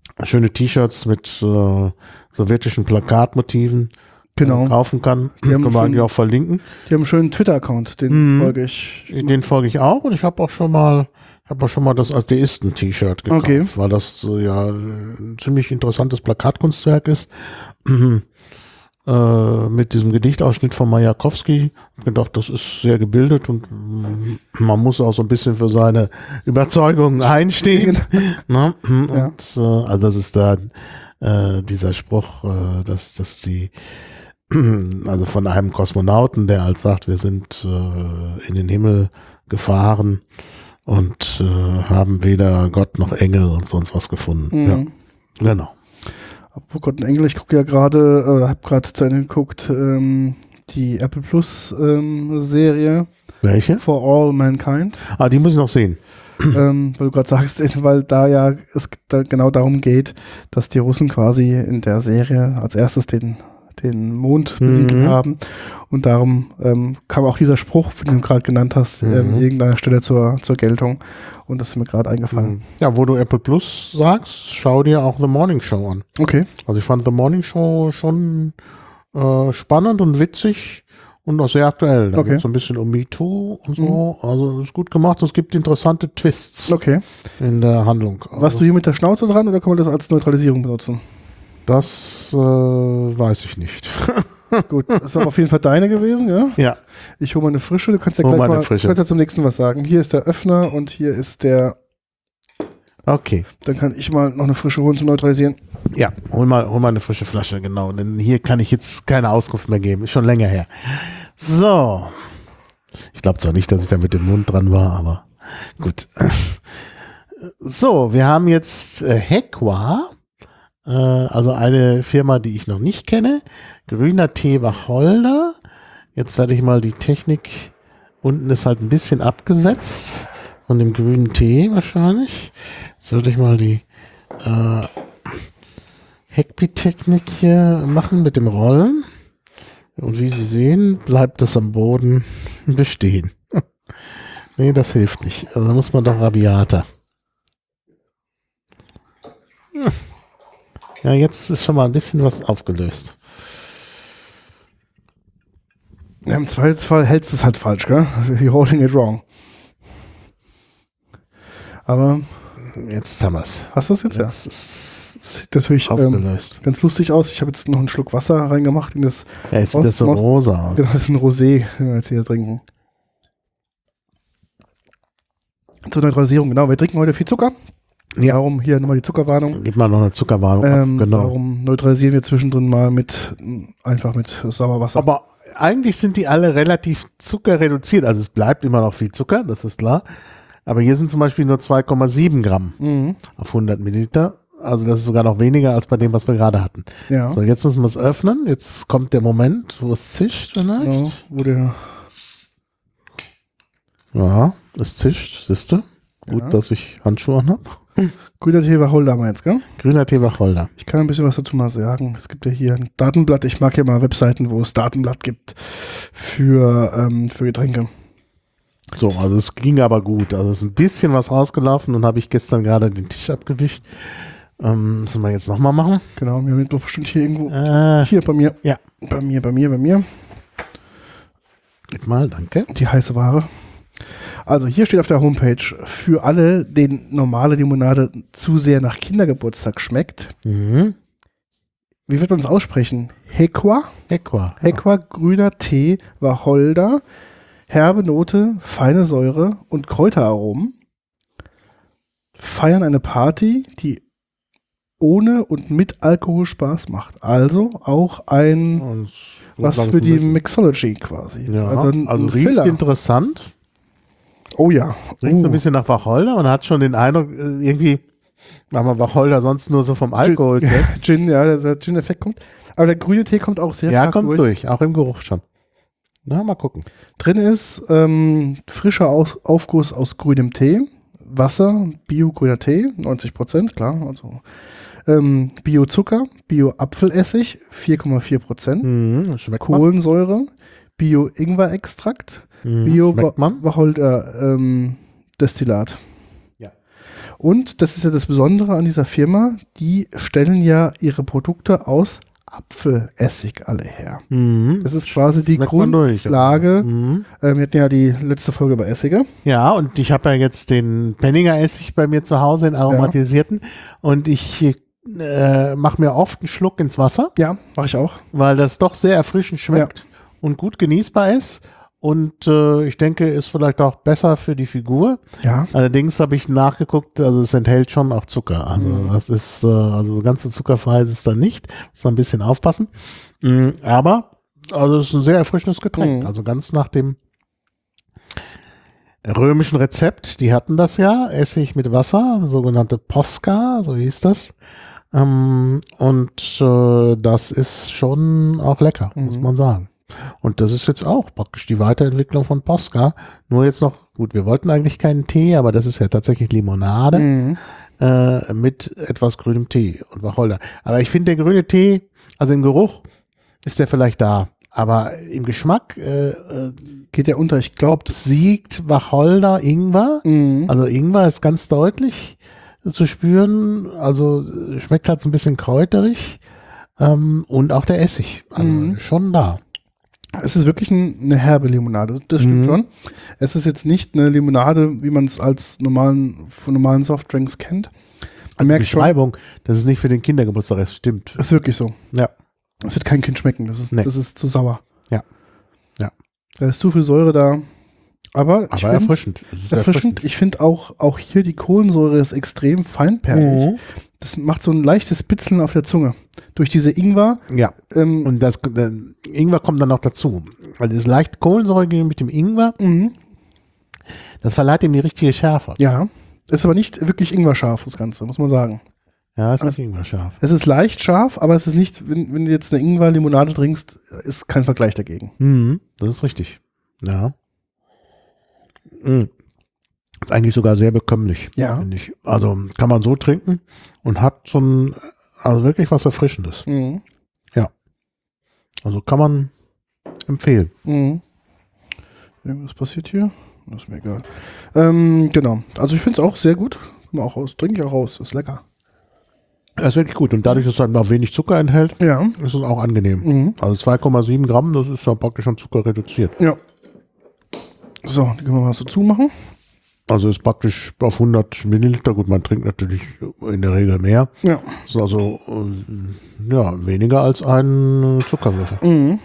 schöne T-Shirts mit äh, sowjetischen Plakatmotiven Genau. äh, kaufen kann. Die haben Können wir schon- eigentlich auch verlinken. Die haben einen schönen Twitter-Account, den Mhm. folge ich. Den folge ich auch und ich habe auch schon mal habe auch schon mal das Atheisten-T-Shirt gekauft, Okay. weil das so, ja ein ziemlich interessantes Plakatkunstwerk ist. Mhm. Äh, mit diesem Gedichtausschnitt von Majakowski. Ich hab gedacht, das ist sehr gebildet und mm, man muss auch so ein bisschen für seine Überzeugungen einstehen. Ne? Und äh, also das ist da äh, dieser Spruch, äh, dass, dass sie also von einem Kosmonauten, der als sagt, wir sind äh, in den Himmel gefahren und äh, haben weder Gott noch Engel und sonst was gefunden. Mhm. Ja, genau. Apropos Gott in Englisch, ich gucke ja gerade, oder habe gerade zu Ende geguckt, ähm, die Apple Plus ähm, Serie Welche? For All Mankind. Ah, die muss ich noch sehen. ähm, weil du gerade sagst, weil da ja es da genau darum geht, dass die Russen quasi in der Serie als erstes den, den Mond besiedelt Mhm. haben. Und darum ähm, kam auch dieser Spruch, den du gerade genannt hast, Mhm. ähm, irgendeiner Stelle zur, zur Geltung. Und das ist mir gerade eingefallen. Ja, wo du Apple Plus sagst, schau dir auch The Morning Show an. Okay. Also ich fand The Morning Show schon äh, spannend und witzig und auch sehr aktuell. Da Okay. geht es so ein bisschen um MeToo und so. Also ist gut gemacht. Es gibt interessante Twists Okay. in der Handlung. Also, Warst du hier mit der Schnauze dran oder kann man das als Neutralisierung benutzen? das äh, weiß ich nicht. Gut, das ist aber auf jeden Fall deine gewesen, ja? Ja. Ich hole mal eine frische, du kannst ja Hol gleich mal eine mal, frische. du kannst ja zum nächsten was sagen. Hier ist der Öffner und hier ist der, Okay. dann kann ich mal noch eine frische holen zum Neutralisieren. Ja, hol mal, hol mal eine frische Flasche, genau. Denn hier kann ich jetzt keine Auskunft mehr geben. Ist schon länger her. So. Ich glaube zwar nicht, dass ich da mit dem Mund dran war, aber gut. So, wir haben jetzt äh, Hekwa, äh, also eine Firma, die ich noch nicht kenne. Grüner Tee Wacholder. Jetzt werde ich mal die Technik. Unten ist halt ein bisschen abgesetzt von dem grünen Tee wahrscheinlich. Jetzt würde ich mal die äh, Heckpi-Technik hier machen mit dem Rollen. Und wie Sie sehen, bleibt das am Boden bestehen. Nee, das hilft nicht. Also muss man doch rabiater. Ja, jetzt ist schon mal ein bisschen was aufgelöst. Ja, im Zweifelsfall hältst du es halt falsch, gell? You're holding it wrong. Aber Jetzt haben wir es. hast du das jetzt? Jetzt ist Ja. Das sieht natürlich ähm, aufgelöst. ganz lustig aus. Ich habe jetzt noch einen Schluck Wasser reingemacht in das, Ja, jetzt sieht das so Most- rosa aus. genau, das ist ein Rosé, den wir jetzt hier trinken. Zur Neutralisierung, genau. Wir trinken heute viel Zucker. Ja. Darum hier nochmal die Zuckerwarnung. Gib mal noch eine Zuckerwarnung Ähm, ab. Genau. Darum neutralisieren wir zwischendrin mal mit einfach mit Sauerwasser. Aber eigentlich sind die alle relativ zuckerreduziert. Also es bleibt immer noch viel Zucker, das ist klar. Aber hier sind zum Beispiel nur zwei Komma sieben Gramm Mhm. auf hundert Milliliter. Also das ist sogar noch weniger als bei dem, was wir gerade hatten. Ja. So, jetzt müssen wir es öffnen. Jetzt kommt der Moment, wo es zischt vielleicht. Genau, wo der, Ja, es zischt, siehst du. Gut, Ja. dass ich Handschuhe an habe. grüner Tee Wacholder haben wir jetzt, gell? Grüner Tee Wacholder. Ich kann ein bisschen was dazu mal sagen. Es gibt ja hier ein Datenblatt. Ich mag ja mal Webseiten, wo es Datenblatt gibt für, ähm, für Getränke. So, also es ging aber gut. Also es ist ein bisschen was rausgelaufen und habe ich gestern gerade den Tisch abgewischt. Ähm, müssen wir jetzt nochmal machen? Genau, wir haben doch bestimmt hier irgendwo. Äh, Hier bei mir. ja. Bei mir, bei mir, bei mir. Gib mal, danke. Die heiße Ware. Also hier steht auf der Homepage, für alle, denen normale Limonade zu sehr nach Kindergeburtstag schmeckt. Mhm. Wie wird man es aussprechen? Hekwa? Equa. Hekwa, grüner Tee, Wacholder, herbe Note, feine Säure und Kräuteraromen feiern eine Party, die ohne und mit Alkohol Spaß macht. Also auch ein, Und was für die Mixology quasi. Ja, Also ein, also ein riecht Filler. Oh. Oh ja. Riecht so Uh. ein bisschen nach Wacholder und hat schon den Eindruck, äh, irgendwie, weil man Wacholder sonst nur so vom Alkohol kennt. Gin, ja, der Gin-Effekt kommt. Aber der grüne Tee kommt auch sehr Ja, stark kommt durch. durch. auch im Geruch schon. Na, mal gucken. Drin ist ähm, frischer aus Aufguss aus grünem Tee, Wasser, Bio-grüner Tee, neunzig Prozent, klar, also ähm, Bio-Zucker, Bio-Apfelessig, vier Komma vier Prozent, Mhm, schmeckt man. Kohlensäure, Bio-Ingwer-Extrakt, Mhm, schmeckt man. Bio-Wacholder-Destillat. Ja. Und das ist ja das Besondere an dieser Firma, die stellen ja ihre Produkte aus Apfelessig alle her. Mhm. Das ist quasi die Schmeckt man durch. Grundlage. Mhm. Ähm, wir hatten ja die letzte Folge über Essige. Ja, und ich habe ja jetzt den Penninger Essig bei mir zu Hause, den aromatisierten. Und ich äh, mache mir oft einen Schluck ins Wasser. Ja, mache ich auch. Weil das doch sehr erfrischend schmeckt ja. und gut genießbar ist. Und äh, ich denke, ist vielleicht auch besser für die Figur. Ja. Allerdings habe ich nachgeguckt, also es enthält schon auch Zucker. Also mhm. das ist, äh, also ganz so zuckerfrei ist es dann nicht. Muss man ein bisschen aufpassen. Mhm, aber, also es ist ein sehr erfrischendes Getränk. Mhm. Also ganz nach dem römischen Rezept. Die hatten das ja, Essig mit Wasser, sogenannte Posca, so hieß das. Ähm, und äh, das ist schon auch lecker, mhm. muss man sagen. Und das ist jetzt auch praktisch die Weiterentwicklung von Posca. Nur jetzt noch, gut, wir wollten eigentlich keinen Tee, aber das ist ja tatsächlich Limonade mhm. äh, mit etwas grünem Tee und Wacholder. Aber ich finde, der grüne Tee, also im Geruch ist der vielleicht da, aber im Geschmack äh, geht der unter. Ich glaube, siegt Wacholder, Ingwer. Mhm. Also Ingwer ist ganz deutlich zu spüren. Also schmeckt halt so ein bisschen kräuterig ähm, und auch der Essig. Also mhm. schon da. Es ist wirklich ein, eine herbe Limonade, das stimmt mhm. schon. Es ist jetzt nicht eine Limonade, wie man es als normalen, von normalen Softdrinks kennt. Man merkt schon, Beschreibung, das ist nicht für den Kindergeburtstag, das stimmt. Das ist wirklich so. Ja. Es wird kein Kind schmecken, das ist, nee. das ist zu sauer. Ja. Ja. Da ist zu viel Säure da. Aber, Aber ich erfrischend. Find, erfrischend. erfrischend. Ich finde auch, auch hier die Kohlensäure ist extrem feinperlig. Mhm. Das macht so ein leichtes Bitzeln auf der Zunge. Durch diese Ingwer. Ja. Ähm, und das der Ingwer kommt dann noch dazu. Weil das leicht Kohlensäure mit dem Ingwer, mhm. das verleiht ihm die richtige Schärfe. Ja. Ist aber nicht wirklich Ingwer-scharf, das Ganze, muss man sagen. Ja, es ist Ingwer scharf. Es ist leicht scharf, aber es ist nicht, wenn, wenn du jetzt eine Ingwer-Limonade trinkst, ist kein Vergleich dagegen. Mhm. Das ist richtig. Ja. Mhm. Ist eigentlich sogar sehr bekömmlich, ja. finde ich. Also kann man so trinken und hat so ein, also wirklich was Erfrischendes. Mhm. Ja. Also kann man empfehlen. Mhm. Irgendwas passiert hier? Das ist mir egal. Ähm, genau. Also ich finde es auch sehr gut. Mal auch aus, trinke ich auch raus. Ist lecker. Das ist wirklich gut. Und dadurch, dass es halt noch wenig Zucker enthält, ja. ist es auch angenehm. Mhm. Also zwei Komma sieben Gramm, das ist ja praktisch schon Zucker reduziert. Ja. So, die können wir mal so zumachen. Also ist praktisch auf hundert Milliliter. Gut, man trinkt natürlich in der Regel mehr. Ja. Ist also äh, ja, weniger als ein Zuckerwürfel. Mhm.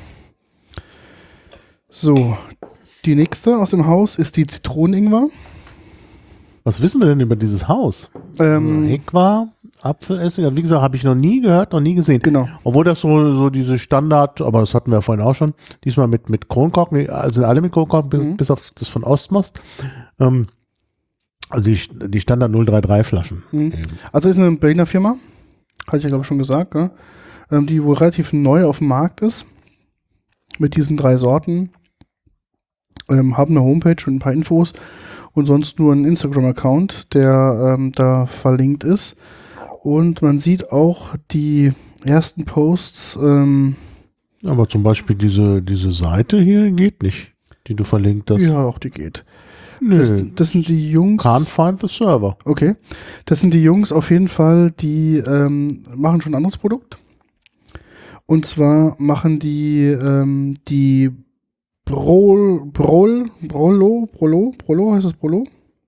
So, die nächste aus dem Haus ist die Zitronen-Ingwer. Was wissen wir denn über dieses Haus? Ähm, Ingwer, Apfelessig, wie gesagt, habe ich noch nie gehört, noch nie gesehen. Genau. Obwohl das so, so diese Standard, aber das hatten wir ja vorhin auch schon, diesmal mit, mit Kronkorken, also alle mit Kronkorken, bis, mhm. bis auf das von Ostmost. Ähm, also die, die Standard null drei drei Flaschen. Mhm. Also ist eine Berliner Firma, hatte ich ja glaube ich schon gesagt, ne? ähm, die wohl relativ neu auf dem Markt ist, mit diesen drei Sorten, ähm, haben eine Homepage und ein paar Infos und sonst nur einen Instagram-Account, der ähm, da verlinkt ist. Und man sieht auch die ersten Posts. Ähm, Aber zum Beispiel diese, diese Seite hier geht nicht, die du verlinkt hast. Ja, auch die geht. Nö. Das, das sind die Jungs. Can't find the server. Okay. Das sind die Jungs auf jeden Fall, die ähm, machen schon ein anderes Produkt. Und zwar machen die ähm, die Brol, Brol, Brolo, Brolo, Brolo, heißt das Brolo?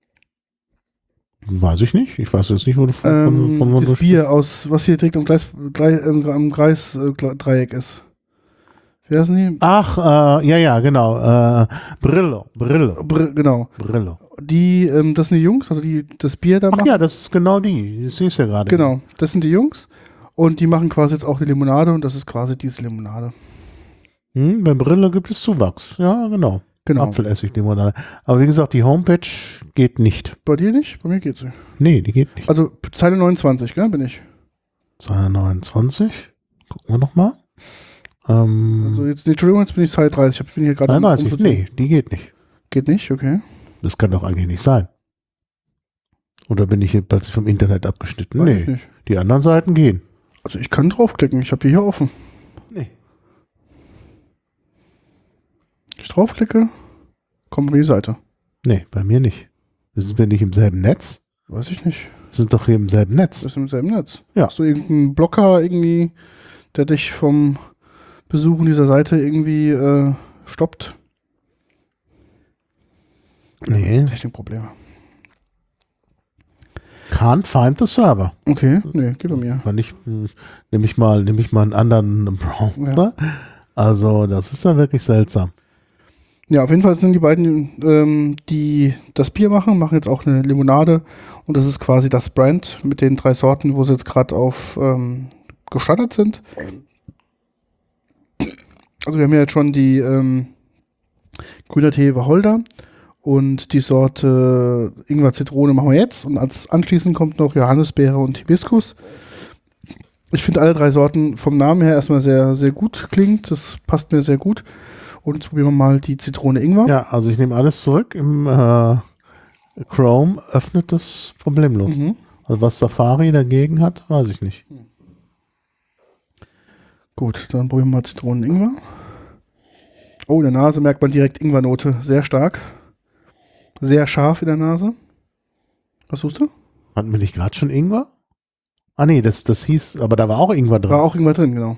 Weiß ich nicht. Ich weiß jetzt nicht, wo du von, ähm, von, von das Bier aus, was hier direkt am Kreis, am Kreis äh, Dreieck ist. Wie heißen die? Ach, äh, ja, ja, genau. Äh, Brillo, Brillo. Br genau. Brillo. Die, ähm, das sind die Jungs, also die das Bier da Ach machen. ja, das ist genau die. Das siehst du ja gerade. Genau, das sind die Jungs. Und die machen quasi jetzt auch die Limonade und das ist quasi diese Limonade. Hm, bei Brillo gibt es Zuwachs. Ja, genau. Genau. Apfelessig-Limonade. Aber wie gesagt, die Homepage geht nicht. Bei dir nicht? Bei mir geht sie. Nee, die geht nicht. Also Zeile neunundzwanzig, gell, bin ich. Zeile neunundzwanzig. Gucken wir nochmal. Ähm, also jetzt, Entschuldigung, jetzt bin ich Zeile dreißig. Ich bin hier gerade. dreißig, um, nee, die geht nicht. Geht nicht, okay. Das kann doch eigentlich nicht sein. Oder bin ich hier plötzlich vom Internet abgeschnitten? Weiß nee, ich nicht. Die anderen Seiten gehen. Also ich kann draufklicken, ich habe die hier offen. Nee. Ich draufklicke, kommt auf die Seite. Nee, bei mir nicht. Das ist mir nicht im selben Netz. Weiß ich nicht. Sind doch hier im selben Netz. Das ist im selben Netz. Ja. Hast du irgendeinen Blocker irgendwie, der dich vom Besuchen dieser Seite irgendwie äh, stoppt? Nee. Technikprobleme. Can't find the server. Okay, nee, geht bei mir. Kann ich, nehme ich mal, nehme ich mal einen anderen Browser. Ja. Also, das ist dann wirklich seltsam. Ja, auf jeden Fall sind die beiden, ähm, die das Bier machen, machen jetzt auch eine Limonade. Und das ist quasi das Brand mit den drei Sorten, wo sie jetzt gerade auf ähm, gestartet sind. Also wir haben ja jetzt schon die ähm, grüner Tee Wacholder und die Sorte Ingwer Zitrone machen wir jetzt. Und als anschließend kommt noch Johannisbeere und Hibiskus. Ich finde alle drei Sorten vom Namen her erstmal sehr, sehr gut klingt. Das passt mir sehr gut. Und jetzt probieren wir mal die Zitrone Ingwer. Ja, also ich nehme alles zurück. Im äh, Chrome öffnet das problemlos. Mhm. Also was Safari dagegen hat, weiß ich nicht. Gut, dann probieren wir mal Zitronen Ingwer. Oh, in der Nase merkt man direkt Ingwernote. Sehr stark. Sehr scharf in der Nase. Was suchst du? Hatten wir nicht gerade schon Ingwer? Ah nee, das, das hieß, aber da war auch Ingwer drin. War auch Ingwer drin, genau.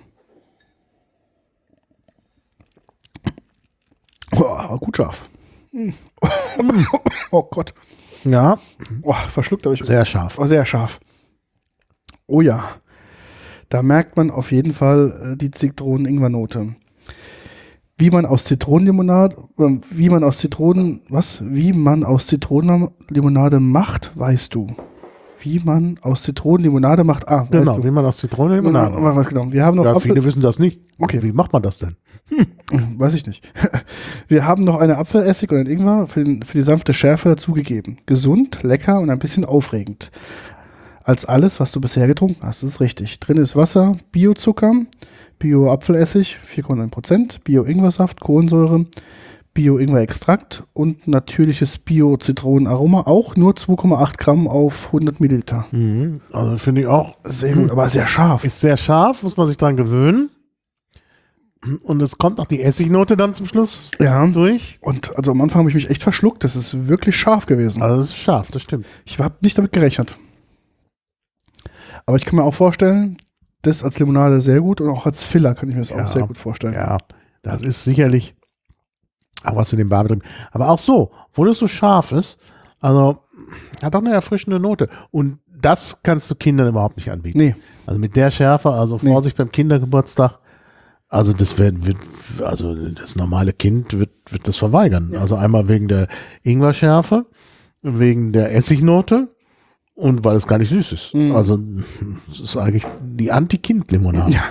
Oh, gut scharf. Mm. Oh Gott. Ja. Oh, verschluckt habe ich. Sehr scharf. Oh, sehr scharf. Oh ja. Da merkt man auf jeden Fall äh, die Zitronen-Ingwer-Note. Wie man aus Zitronenlimonade, äh, wie man aus Zitronen, was? Wie man aus Zitronenlimonade macht, weißt du. Wie man aus Zitronenlimonade macht, ah, genau, weißt du. wie man aus Zitronenlimonade macht. Genau. Wir haben noch ja, Apfel- viele wissen das nicht. Okay. Wie macht man das denn? Hm. Weiß ich nicht. Wir haben noch eine Apfelessig und ein Ingwer für, den, für die sanfte Schärfe dazugegeben. Gesund, lecker und ein bisschen aufregend. Als alles, was du bisher getrunken hast, das ist richtig. Drin ist Wasser, Biozucker, Bio-Apfelessig, vier Komma neun Prozent, Bio-Ingwersaft, Kohlensäure, Bio-Ingwer-Extrakt und natürliches Bio-Zitronenaroma, auch nur zwei Komma acht Gramm auf hundert Milliliter. Mhm. Also finde ich auch sehr gut, aber sehr scharf. Ist sehr scharf, muss man sich dran gewöhnen. Und es kommt auch die Essignote dann zum Schluss ja. durch. Und also am Anfang habe ich mich echt verschluckt. Das ist wirklich scharf gewesen. Also das ist scharf, das stimmt. Ich habe nicht damit gerechnet. Aber ich kann mir auch vorstellen, das als Limonade sehr gut und auch als Filler kann ich mir das ja, auch sehr gut vorstellen. Ja, das ist sicherlich auch was in dem Bar drin. Aber auch so, obwohl es so scharf ist, also hat auch eine erfrischende Note. Und das kannst du Kindern überhaupt nicht anbieten. Nee. Also mit der Schärfe, also Vorsicht nee. beim Kindergeburtstag. Also das wird, wird, also das normale Kind wird, wird das verweigern. Ja. Also einmal wegen der Ingwerschärfe, wegen der Essignote und weil es gar nicht süß ist. Mhm. Also es ist eigentlich die Anti-Kind-Limonade. Ja.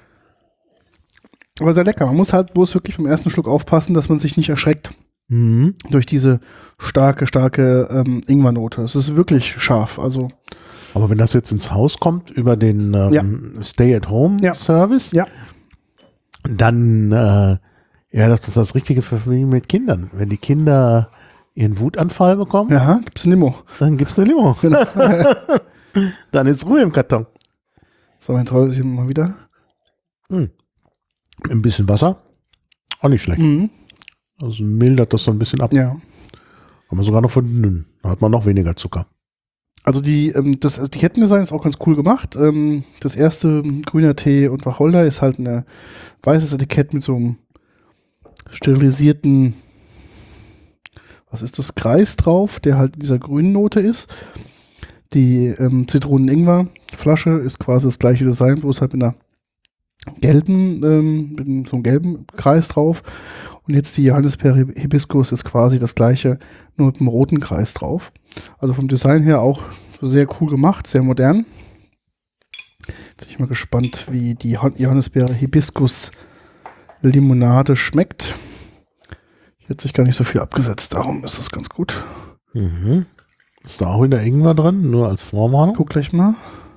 Aber sehr lecker. Man muss halt bloß wirklich beim ersten Schluck aufpassen, dass man sich nicht erschreckt mhm. durch diese starke, starke ähm, Ingwernote. Es ist wirklich scharf. Also. Aber wenn das jetzt ins Haus kommt über den ähm, ja. Stay-at-Home-Service, ja. ja. dann äh, ja, das ist das Richtige für Familien mit Kindern. Wenn die Kinder ihren Wutanfall bekommen, ja, gibt's ein Limo. Dann gibt's eine Limo. Genau. Dann ist Ruhe im Karton. So, mein Trolles hier mal wieder. Hm. Ein bisschen Wasser, auch nicht schlecht. Mhm. Also mildert das so ein bisschen ab. Ja. Kann man sogar noch verdünnen. Da hat man noch weniger Zucker. Also die, ähm, das Etikettendesign ist auch ganz cool gemacht. Ähm, das erste grüner Tee und Wacholder ist halt ein weißes Etikett mit so einem sterilisierten, was ist das, Kreis drauf, der halt in dieser grünen Note ist. Die ähm, Zitronen-Ingwer-Flasche ist quasi das gleiche Design, bloß halt mit einer gelben, ähm, mit so einem gelben Kreis drauf. Und jetzt die Johannisbeere Hibiskus ist quasi das gleiche, nur mit einem roten Kreis drauf. Also vom Design her auch sehr cool gemacht, sehr modern. Jetzt bin ich mal gespannt, wie die Johannisbeere Hibiskus Limonade schmeckt. Hier hat sich gar nicht so viel abgesetzt, darum ist das ganz gut. Mhm. Ist da auch in der Ingwer drin, nur als Vorwarnung? Guck gleich mal.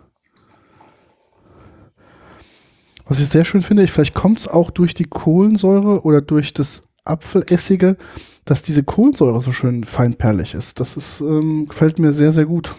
Was ich sehr schön finde, ich, vielleicht kommt es auch durch die Kohlensäure oder durch das Apfelessige, dass diese Kohlensäure so schön feinperlig ist. Das ist, ähm, gefällt mir sehr, sehr gut.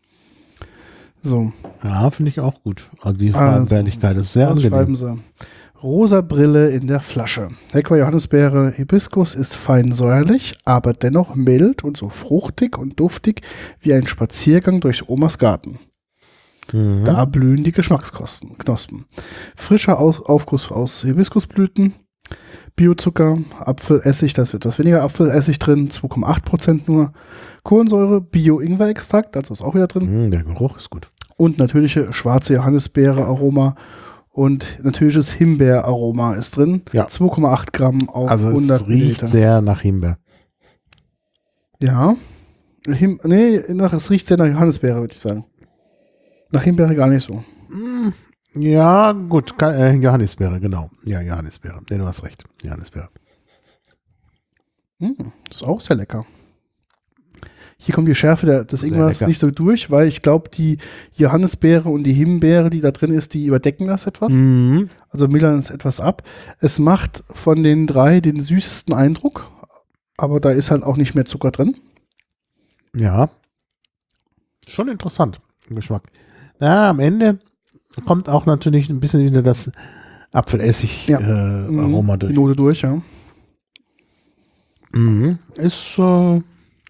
So. Ja, finde ich auch gut. Also die Feinperligkeit also, ist sehr angenehm. Schreiben Sie. Rosa Brille in der Flasche. Hector Johannisbeere Hibiskus ist fein säuerlich, aber dennoch mild und so fruchtig und duftig wie ein Spaziergang durch Omas Garten. Mhm. Da blühen die Geschmacksknospen. Frischer Aus Aufguss aus Hibiskusblüten, Biozucker, Apfelessig, da ist etwas weniger Apfelessig drin, zwei Komma acht Prozent nur. Kohlensäure, Bio-Ingwer-Extrakt, also ist auch wieder drin. Mhm, der Geruch ist gut. Und natürliche schwarze Johannisbeere-Aroma und natürliches Himbeeraroma ist drin. Ja. zwei Komma acht Gramm auf Also hundert es riecht Milliliter. sehr nach Himbeer. Ja. Him nee, nach, es riecht sehr nach Johannisbeere, würde ich sagen. Nach Himbeere gar nicht so. Ja, gut. Ka- Äh, Johannisbeere, genau. Ja, Johannisbeere. Nee, du hast recht. Johannisbeere. Mm, ist auch sehr lecker. Hier kommt die Schärfe der, des Sehr Ingwers lecker. nicht so durch, weil ich glaube, die Johannisbeere und die Himbeere, die da drin ist, die überdecken das etwas. Mhm. Also mildern es etwas ab. Es macht von den drei den süßesten Eindruck, aber da ist halt auch nicht mehr Zucker drin. Ja. Schon interessant, im Geschmack. Na, am Ende kommt auch natürlich ein bisschen wieder das Ja. Apfelessig-Aroma Die durch. Note durch, ja. Mhm. Ist, äh,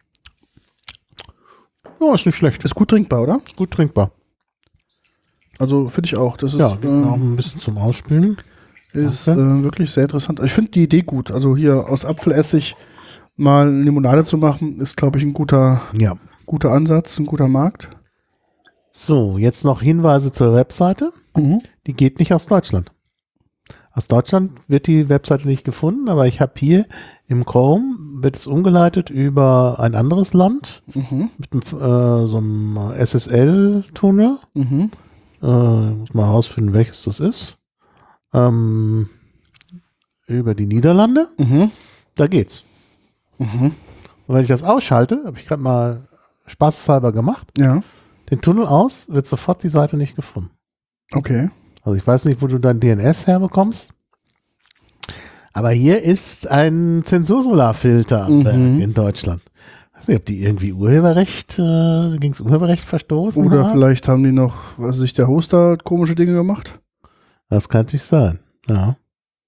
ja, ist nicht schlecht. Ist gut trinkbar, oder? Gut trinkbar. Also finde ich auch. Das ist, Ja, gibt noch ähm, ein bisschen zum Ausspülen. ist Okay. äh, wirklich sehr interessant. Ich finde die Idee gut. Also hier aus Apfelessig mal Limonade zu machen, ist, glaube ich, ein guter, Ja. guter Ansatz, ein guter Markt. So, jetzt noch Hinweise zur Webseite. Mhm. Die geht nicht aus Deutschland. Aus Deutschland wird die Webseite nicht gefunden, aber ich habe hier im Chrome, wird es umgeleitet über ein anderes Land Mhm. mit einem, äh, so einem S S L-Tunnel. Mhm. Äh, ich muss mal herausfinden, welches das ist. Ähm, über die Niederlande. Mhm. Da geht's. Mhm. Und wenn ich das ausschalte, habe ich gerade mal spaßeshalber gemacht, Ja, den Tunnel aus, wird sofort die Seite nicht gefunden. okay. Also ich weiß nicht, wo du dein D N S herbekommst. Aber hier ist ein Zensursolarfilter am Mhm. Werk in Deutschland. Ich weiß nicht, ob die irgendwie Urheberrecht, äh, gegen das Urheberrecht verstoßen Oder haben. vielleicht haben die noch, was weiß ich, der Hoster hat komische Dinge gemacht. Das kann natürlich sein. Ja.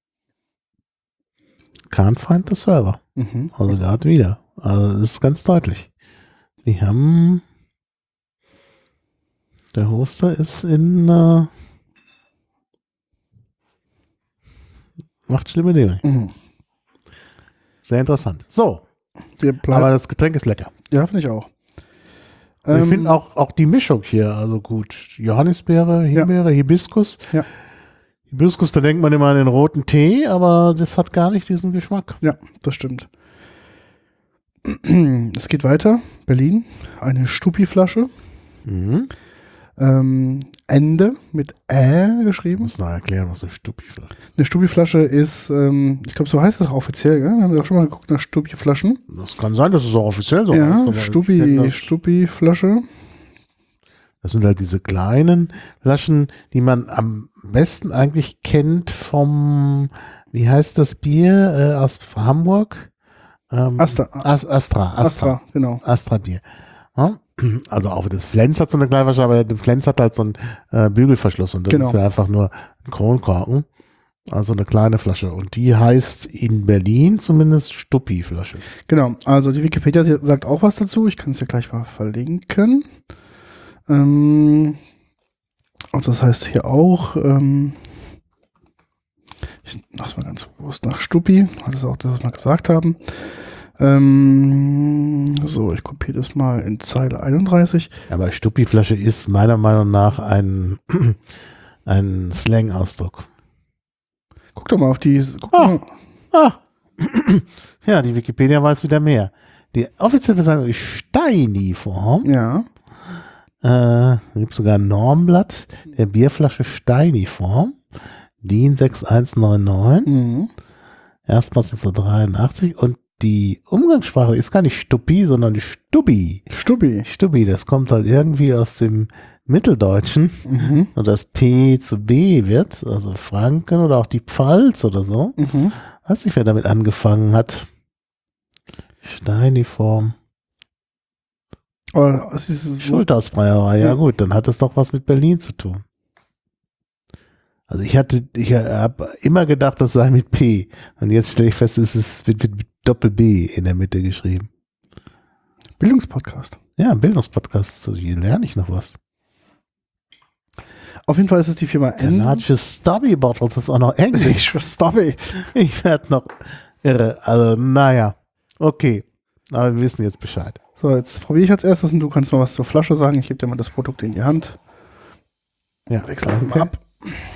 Can't find the server. Mhm. Also gerade wieder. Also das ist ganz deutlich. Die haben, der Hoster ist in, äh, macht schlimme Dinge. Mhm. Sehr interessant. So, Wir bleiben. aber das Getränk ist lecker. Ja, finde ich auch. Und ich Ähm, finde auch, auch die Mischung hier, also gut. Johannisbeere, Himbeere, Hibiskus. Ja. Hibiskus, da denkt man immer an den roten Tee, aber das hat gar nicht diesen Geschmack. Ja, das stimmt. Es geht weiter. Berlin. Eine Stupi-Flasche. Mhm. Ähm, Ende mit Ä Ich geschrieben. muss noch erklären, was eine Stupi-Flasche ist. Eine Stupi-Flasche ist, ähm, ich glaube, so heißt es auch offiziell, gell? Wir haben ja auch schon mal geguckt nach Stupi-Flaschen. Das kann sein, dass es auch offiziell so heißt, Ja, aber ich kenn Stupi, das. Stupi-Flasche. Das sind halt diese kleinen Flaschen, die man am besten eigentlich kennt vom, wie heißt das Bier äh, aus Hamburg? Ähm, Astra. As, Astra, Astra. Astra, genau. Astra-Bier. Ja? Also auch das Flens hat so eine kleine Flasche, aber der Flens hat halt so einen äh, Bügelverschluss und das Genau. ist ja einfach nur ein Kronkorken. Also eine kleine Flasche. Und die heißt in Berlin zumindest Stuppi-Flasche. Genau, also die Wikipedia sie- sagt auch was dazu. Ich kann es ja gleich mal verlinken. Ähm, also das heißt hier auch, ähm, ich mach's mal ganz bewusst nach Stuppi, hat es auch das, was wir gesagt haben. Ähm, so, ich kopiere das mal in Zeile einunddreißig. Aber Stuppi-Flasche ist meiner Meinung nach ein, ein Slang-Ausdruck. Guck doch mal auf die. Guck Ah. mal. Ah. Ja, die Wikipedia weiß wieder mehr. Die offizielle Bezeichnung ist Steini-Form. Ja, Äh, gibt sogar ein Normblatt der Bierflasche Steini-Form. D I N sechs eins neun neun. mhm. Erstmals neunzehnhundertdreiundachtzig. Und die Umgangssprache ist gar nicht Stuppi, sondern die Stubbi. Stubbi. Stubbi, das kommt halt irgendwie aus dem Mitteldeutschen. Mhm. Und das P zu B wird, also Franken oder auch die Pfalz oder so. Mhm. Weiß nicht, wer damit angefangen hat. Steiniform. Aber es ist so, Schultersbreierei, ja Ja. gut, dann hat es doch was mit Berlin zu tun. Also ich hatte, ich habe immer gedacht, das sei mit P. Und jetzt stelle ich fest, es ist wird mit Doppel B in der Mitte geschrieben. Bildungspodcast. Ja, Bildungspodcast. So, hier lerne ich noch was. Auf jeden Fall ist es die Firma Ende. Kanadische Stubby Bottles, das ist auch noch Englisch. Stubby. Ich werde noch irre. Also, naja. Okay. Aber wir wissen jetzt Bescheid. So, jetzt probiere ich als erstes und du kannst mal was zur Flasche sagen. Ich gebe dir mal das Produkt in die Hand. Ja, Wechsel das mal ab.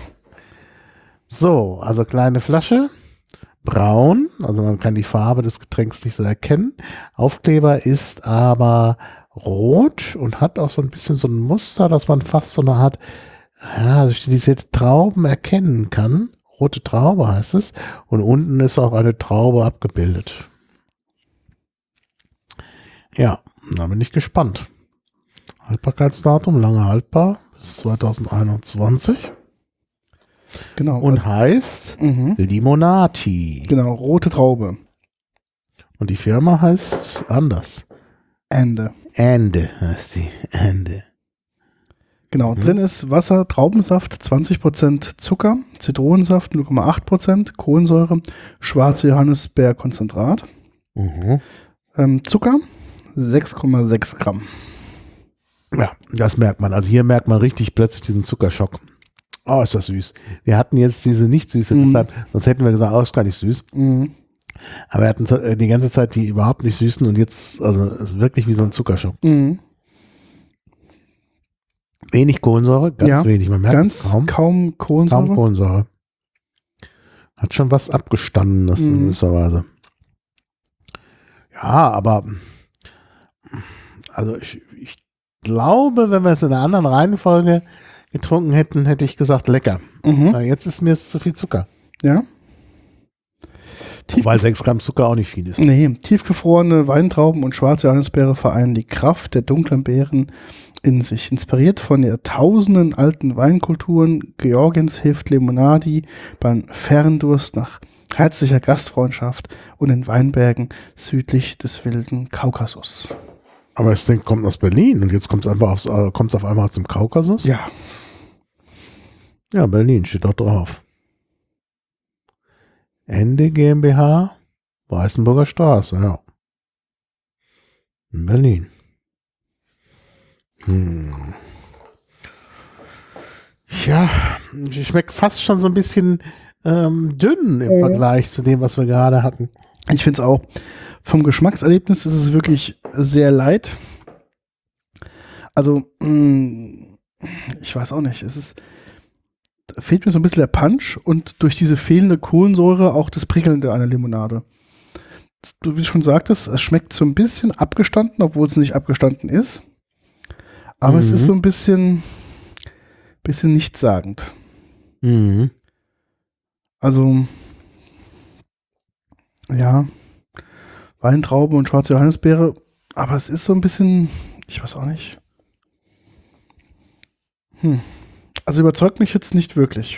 So, also kleine Flasche. Braun, also man kann die Farbe des Getränks nicht so erkennen. Aufkleber ist aber rot und hat auch so ein bisschen so ein Muster, dass man fast so eine Art, ja, stilisierte Trauben erkennen kann. Rote Traube heißt es. Und unten ist auch eine Traube abgebildet. Ja, da bin ich gespannt. Haltbarkeitsdatum, lange haltbar, bis zweitausendeinundzwanzig. Genau. Und heißt Mhm. Limonati. Genau, rote Traube. Und die Firma heißt anders. Ende. Ende heißt sie. Ende. Genau, Mhm. drin ist Wasser, Traubensaft, zwanzig Prozent Zucker, Zitronensaft, null Komma acht Prozent, Kohlensäure, schwarze Johannisbeerkonzentrat, Mhm. ähm, Zucker, sechs Komma sechs Gramm. Ja, das merkt man. Also hier merkt man richtig plötzlich diesen Zuckerschock. Oh, ist das süß. Wir hatten jetzt diese nicht süße, Mhm. deshalb, sonst hätten wir gesagt, oh, ist gar nicht süß. Mhm. Aber wir hatten äh, die ganze Zeit die überhaupt nicht süßen und jetzt, also es ist wirklich wie so ein Zuckerschock. Mhm. Wenig Kohlensäure, ganz Ja, wenig. Man merkt Ganz es kaum. kaum Kohlensäure. Kaum Kohlensäure. Hat schon was Abgestandenes in Mhm. gewisser Weise. Ja, aber also ich, ich glaube, wenn wir es in einer anderen Reihenfolge getrunken hätten, hätte ich gesagt, lecker. Mhm. Na, jetzt ist mir es zu viel Zucker. Ja. Tief Weil sechs Gramm Zucker auch nicht viel ist. Nee, tiefgefrorene Weintrauben und schwarze Johannisbeere vereinen die Kraft der dunklen Beeren in sich. Inspiriert von jahrtausenden alten Weinkulturen, Georgiens hilft Limonadi beim Ferndurst nach herzlicher Gastfreundschaft und in Weinbergen südlich des wilden Kaukasus. Aber das Ding kommt aus Berlin und jetzt kommt es einfach aufs, äh, kommt's auf einmal aus dem Kaukasus? Ja. Ja, Berlin steht doch drauf. Ende GmbH, Weißenburger Straße, ja. In Berlin. Hm. Ja, die schmeckt fast schon so ein bisschen ähm, dünn im Mhm. Vergleich zu dem, was wir gerade hatten. Ich finde es auch, vom Geschmackserlebnis ist es wirklich sehr light. Also, mh, ich weiß auch nicht, es ist, da fehlt mir so ein bisschen der Punch und durch diese fehlende Kohlensäure auch das Prickelnde einer Limonade. Du, wie du schon sagtest, es schmeckt so ein bisschen abgestanden, obwohl es nicht abgestanden ist. Aber Mhm. es ist so ein bisschen, bisschen nichtssagend. Mhm. Also, ja, Weintraube und schwarze Johannisbeere, aber es ist so ein bisschen, ich weiß auch nicht. Hm. Also überzeugt mich jetzt nicht wirklich.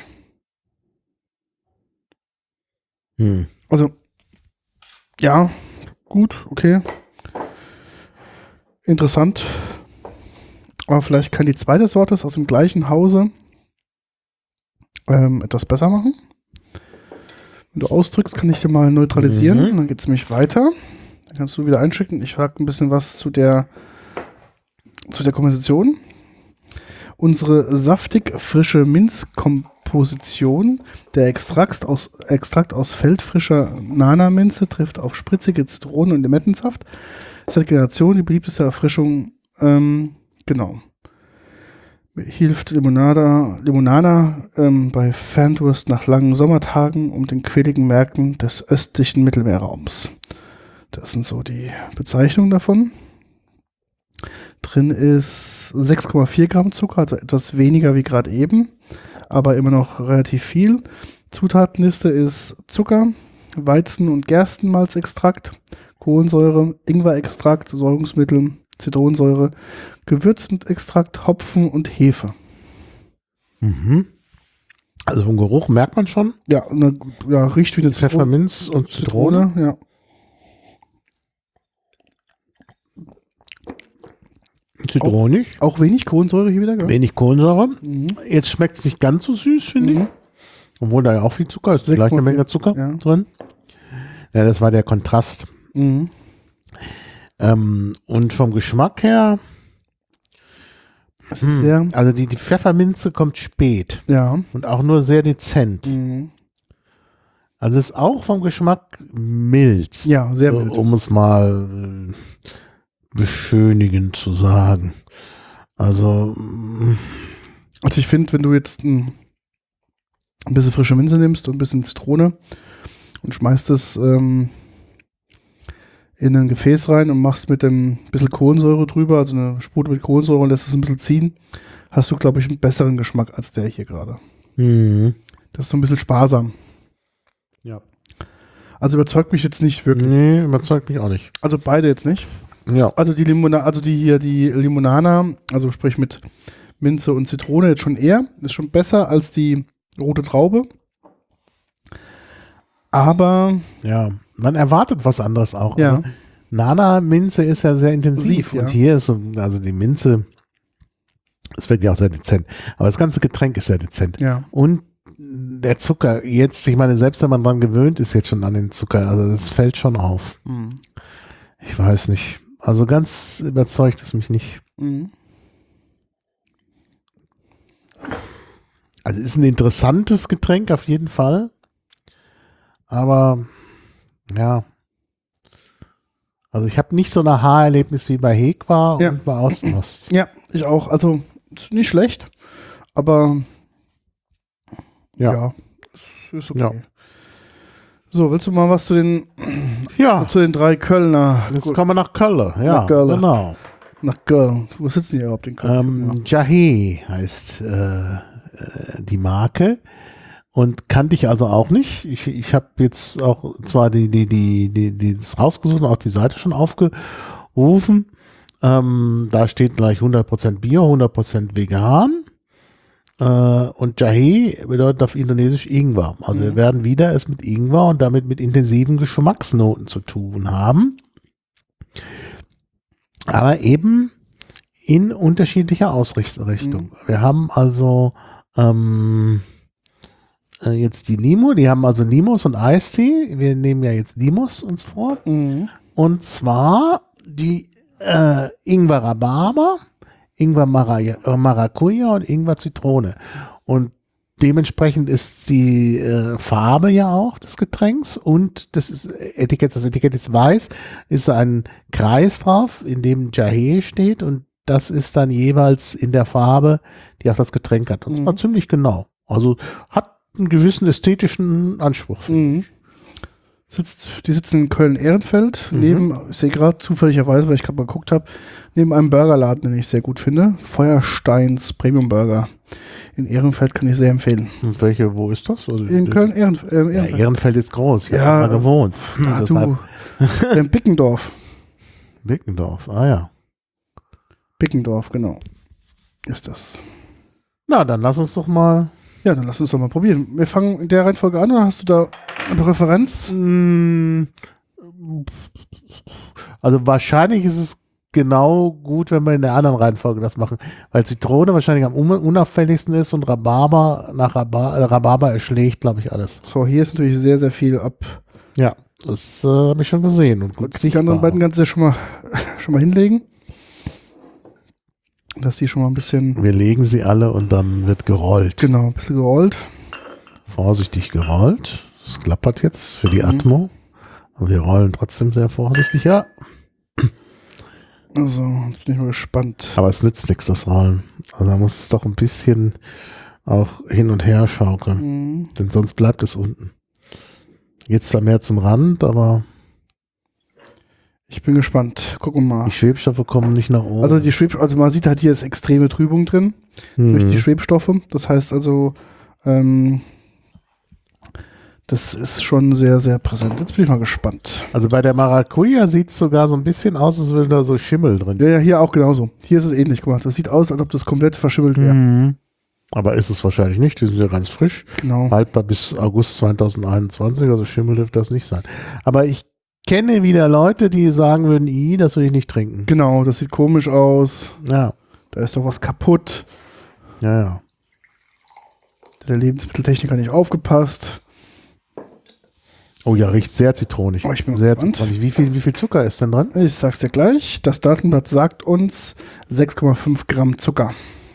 Hm. Also, ja, gut, okay. Interessant. Aber vielleicht kann die zweite Sorte aus dem gleichen Hause ähm, etwas besser machen. Wenn du ausdrückst, kann ich dir mal neutralisieren. Mhm. Dann geht es nämlich weiter. Dann kannst du wieder einschicken. Ich frage ein bisschen was zu der, zu der Komposition. Unsere saftig frische Minzkomposition, der Extrakt aus, Extrakt aus feldfrischer Nana-Minze trifft auf spritzige Zitronen- und Limettensaft. Seit Generationen die beliebteste Erfrischung, ähm, genau. Hilft Limonada, Limonada ähm, bei Ferndurst nach langen Sommertagen um den quäligen Märkten des östlichen Mittelmeerraums. Das sind so die Bezeichnungen davon. Drin ist sechs Komma vier Gramm Zucker, also etwas weniger wie gerade eben, aber immer noch relativ viel. Zutatenliste ist Zucker, Weizen- und Gerstenmalzextrakt, Kohlensäure, Ingwerextrakt, Säurungsmittel, Zitronensäure, Gewürzextrakt, Hopfen und Hefe. Mhm. Also vom Geruch merkt man schon. Ja, eine, ja riecht wie eine Zitrone. Pfefferminz und Zitrone. Zitrone, ja. Zitronig. Auch wenig Kohlensäure hier wieder, gell? Wenig Kohlensäure. Mhm. Jetzt schmeckt es nicht ganz so süß, finde Mhm. Obwohl da ja auch viel Zucker ist, Sechs gleich eine Mal Menge viel. Zucker Ja. drin. Ja, das war der Kontrast. Mhm. Ähm, und vom Geschmack her, Es ist sehr, also die, die Pfefferminze kommt spät ja. und auch nur sehr dezent. Mhm. Also ist auch vom Geschmack mild. Ja, sehr so, mild. Um es mal äh, beschönigend zu sagen. Also, mm, Also ich finde, wenn du jetzt ein, ein bisschen frische Minze nimmst und ein bisschen Zitrone und schmeißt es ähm, in ein Gefäß rein und machst mit dem bisschen Kohlensäure drüber, also eine Spute mit Kohlensäure und lässt es ein bisschen ziehen, hast du, glaube ich, einen besseren Geschmack als der hier gerade. mhm. Das ist so ein bisschen sparsam. Ja. Also überzeugt mich jetzt nicht wirklich. Nee, überzeugt mich auch nicht. Also beide jetzt nicht. Ja. Also die Limona, also die hier, die Limonana, also sprich mit Minze und Zitrone jetzt schon eher, ist schon besser als die rote Traube. Aber Ja, man erwartet was anderes auch. ja, Also, Nana-Minze ist ja sehr intensiv Ja. und hier ist, so- also die Minze, es wird ja auch sehr dezent, aber das ganze Getränk ist sehr dezent. ja. Und der Zucker, jetzt, ich meine, selbst wenn man dran gewöhnt ist jetzt schon an den Zucker, also das fällt schon auf. Mhm. Ich weiß nicht. Also ganz überzeugt es mich nicht. Mhm. Also ist ein interessantes Getränk auf jeden Fall. Aber ja. Also ich habe nicht so ein Aha-Erlebnis wie bei Hekwa Ja. und bei Außenost. Ja, ich auch. Also ist nicht schlecht, aber Ja. ja, ist, ist okay. Ja. So, willst du mal was zu den, Ja, zu den drei Kölner? jetzt Gut, kommen wir nach Köln. Ja, Nach Köln. genau. nach Köln. Wo sitzen die überhaupt in Köln? Ähm, Jahé heißt äh, äh, die Marke und kannte ich also auch nicht. Ich, ich habe jetzt auch zwar die, die, die, die, die das rausgesucht und auch die Seite schon aufgerufen. Ähm, da steht gleich hundert Prozent Bio, hundert Prozent vegan. Äh, und Jahé bedeutet auf Indonesisch Ingwer. Also wir werden wieder es mit Ingwer und damit mit intensiven Geschmacksnoten zu tun haben. Aber eben in unterschiedlicher Ausrichtung. Mhm. Wir haben also ähm, äh, jetzt die Limo, die haben also Limos und Eistee. Wir nehmen ja jetzt Limos uns vor. Mhm. Und zwar die äh, Ingwer Rhabarber, Ingwer Mara äh, Maracuja und Ingwer Zitrone. Und dementsprechend ist die äh, Farbe ja auch des Getränks und das ist Etikett, das Etikett ist weiß, ist ein Kreis drauf, in dem Jahé steht und das ist dann jeweils in der Farbe, die auch das Getränk hat. Und zwar Mhm. ziemlich genau. Also hat einen gewissen ästhetischen Anspruch. Mhm. Sitzt, die sitzen in Köln-Ehrenfeld, Mhm. neben, ich sehe gerade zufälligerweise, weil ich gerade mal geguckt habe, neben einem Burgerladen, den ich sehr gut finde, Feuersteins Premium Burger. In Ehrenfeld kann ich sehr empfehlen. Und welche, wo ist das? Also, In Köln-Ehrenf äh, Ja, Ehrenfeld. Ehrenfeld ist groß. Ich Ja, habe da gewohnt. Ah, Deshalb du, in Bickendorf. Wickendorf. Ah ja. Bickendorf, genau. Ist das. Na, dann lass uns doch mal. Ja, dann lass uns doch mal probieren. Wir fangen in der Reihenfolge an, oder hast du da eine Referenz? Mm, Also wahrscheinlich ist es genau gut, wenn wir in der anderen Reihenfolge das machen, weil Zitrone wahrscheinlich am un- unauffälligsten ist und Rhabarber nach Rhabarber, äh, Rhabarber erschlägt, glaube ich, alles. So, hier ist natürlich sehr, sehr viel ab. Ja, das äh, habe ich schon gesehen. Und gut Gut, die anderen beiden kannst du ja schon mal, schon mal hinlegen. Dass die schon mal ein bisschen, Wir legen sie alle und dann wird gerollt. genau, ein bisschen gerollt. Vorsichtig gerollt. Es klappert jetzt für die Mhm. Atmo. Aber wir rollen trotzdem sehr vorsichtig, ja. Also, jetzt bin ich mal gespannt. Aber es nützt nichts, das Rollen. Also da muss es doch ein bisschen auch hin und her schaukeln. Mhm. Denn sonst bleibt es unten. Jetzt zwar mehr zum Rand, aber Ich bin gespannt. Gucken wir mal. die Schwebstoffe kommen nicht nach oben. Also die Schweb, also man sieht halt hier ist extreme Trübung drin Mhm. durch die Schwebstoffe. Das heißt also, ähm, das ist schon sehr, sehr präsent. Jetzt bin ich mal gespannt. Also bei der Maracuja sieht es sogar so ein bisschen aus, als würde da so Schimmel drin. Ja, ja, hier auch genauso. Hier ist es ähnlich gemacht. Das sieht aus, als ob das komplett verschimmelt wäre. Mhm. Aber ist es wahrscheinlich nicht. Die sind ja ganz frisch. Genau. Haltbar bis August zweitausendeinundzwanzig. Also Schimmel dürfte das nicht sein. Aber ich kenne wieder Leute, die sagen würden, i, das will ich nicht trinken. Genau, das sieht komisch aus. Ja, Da ist doch was kaputt. ja, ja. Der Lebensmitteltechniker nicht aufgepasst. Oh ja, riecht sehr zitronig. Oh, ich bin sehr gespannt. zitronig. Wie viel, wie viel Zucker ist denn drin? Ich sag's dir gleich. Das Datenblatt sagt uns sechs Komma fünf Gramm Zucker.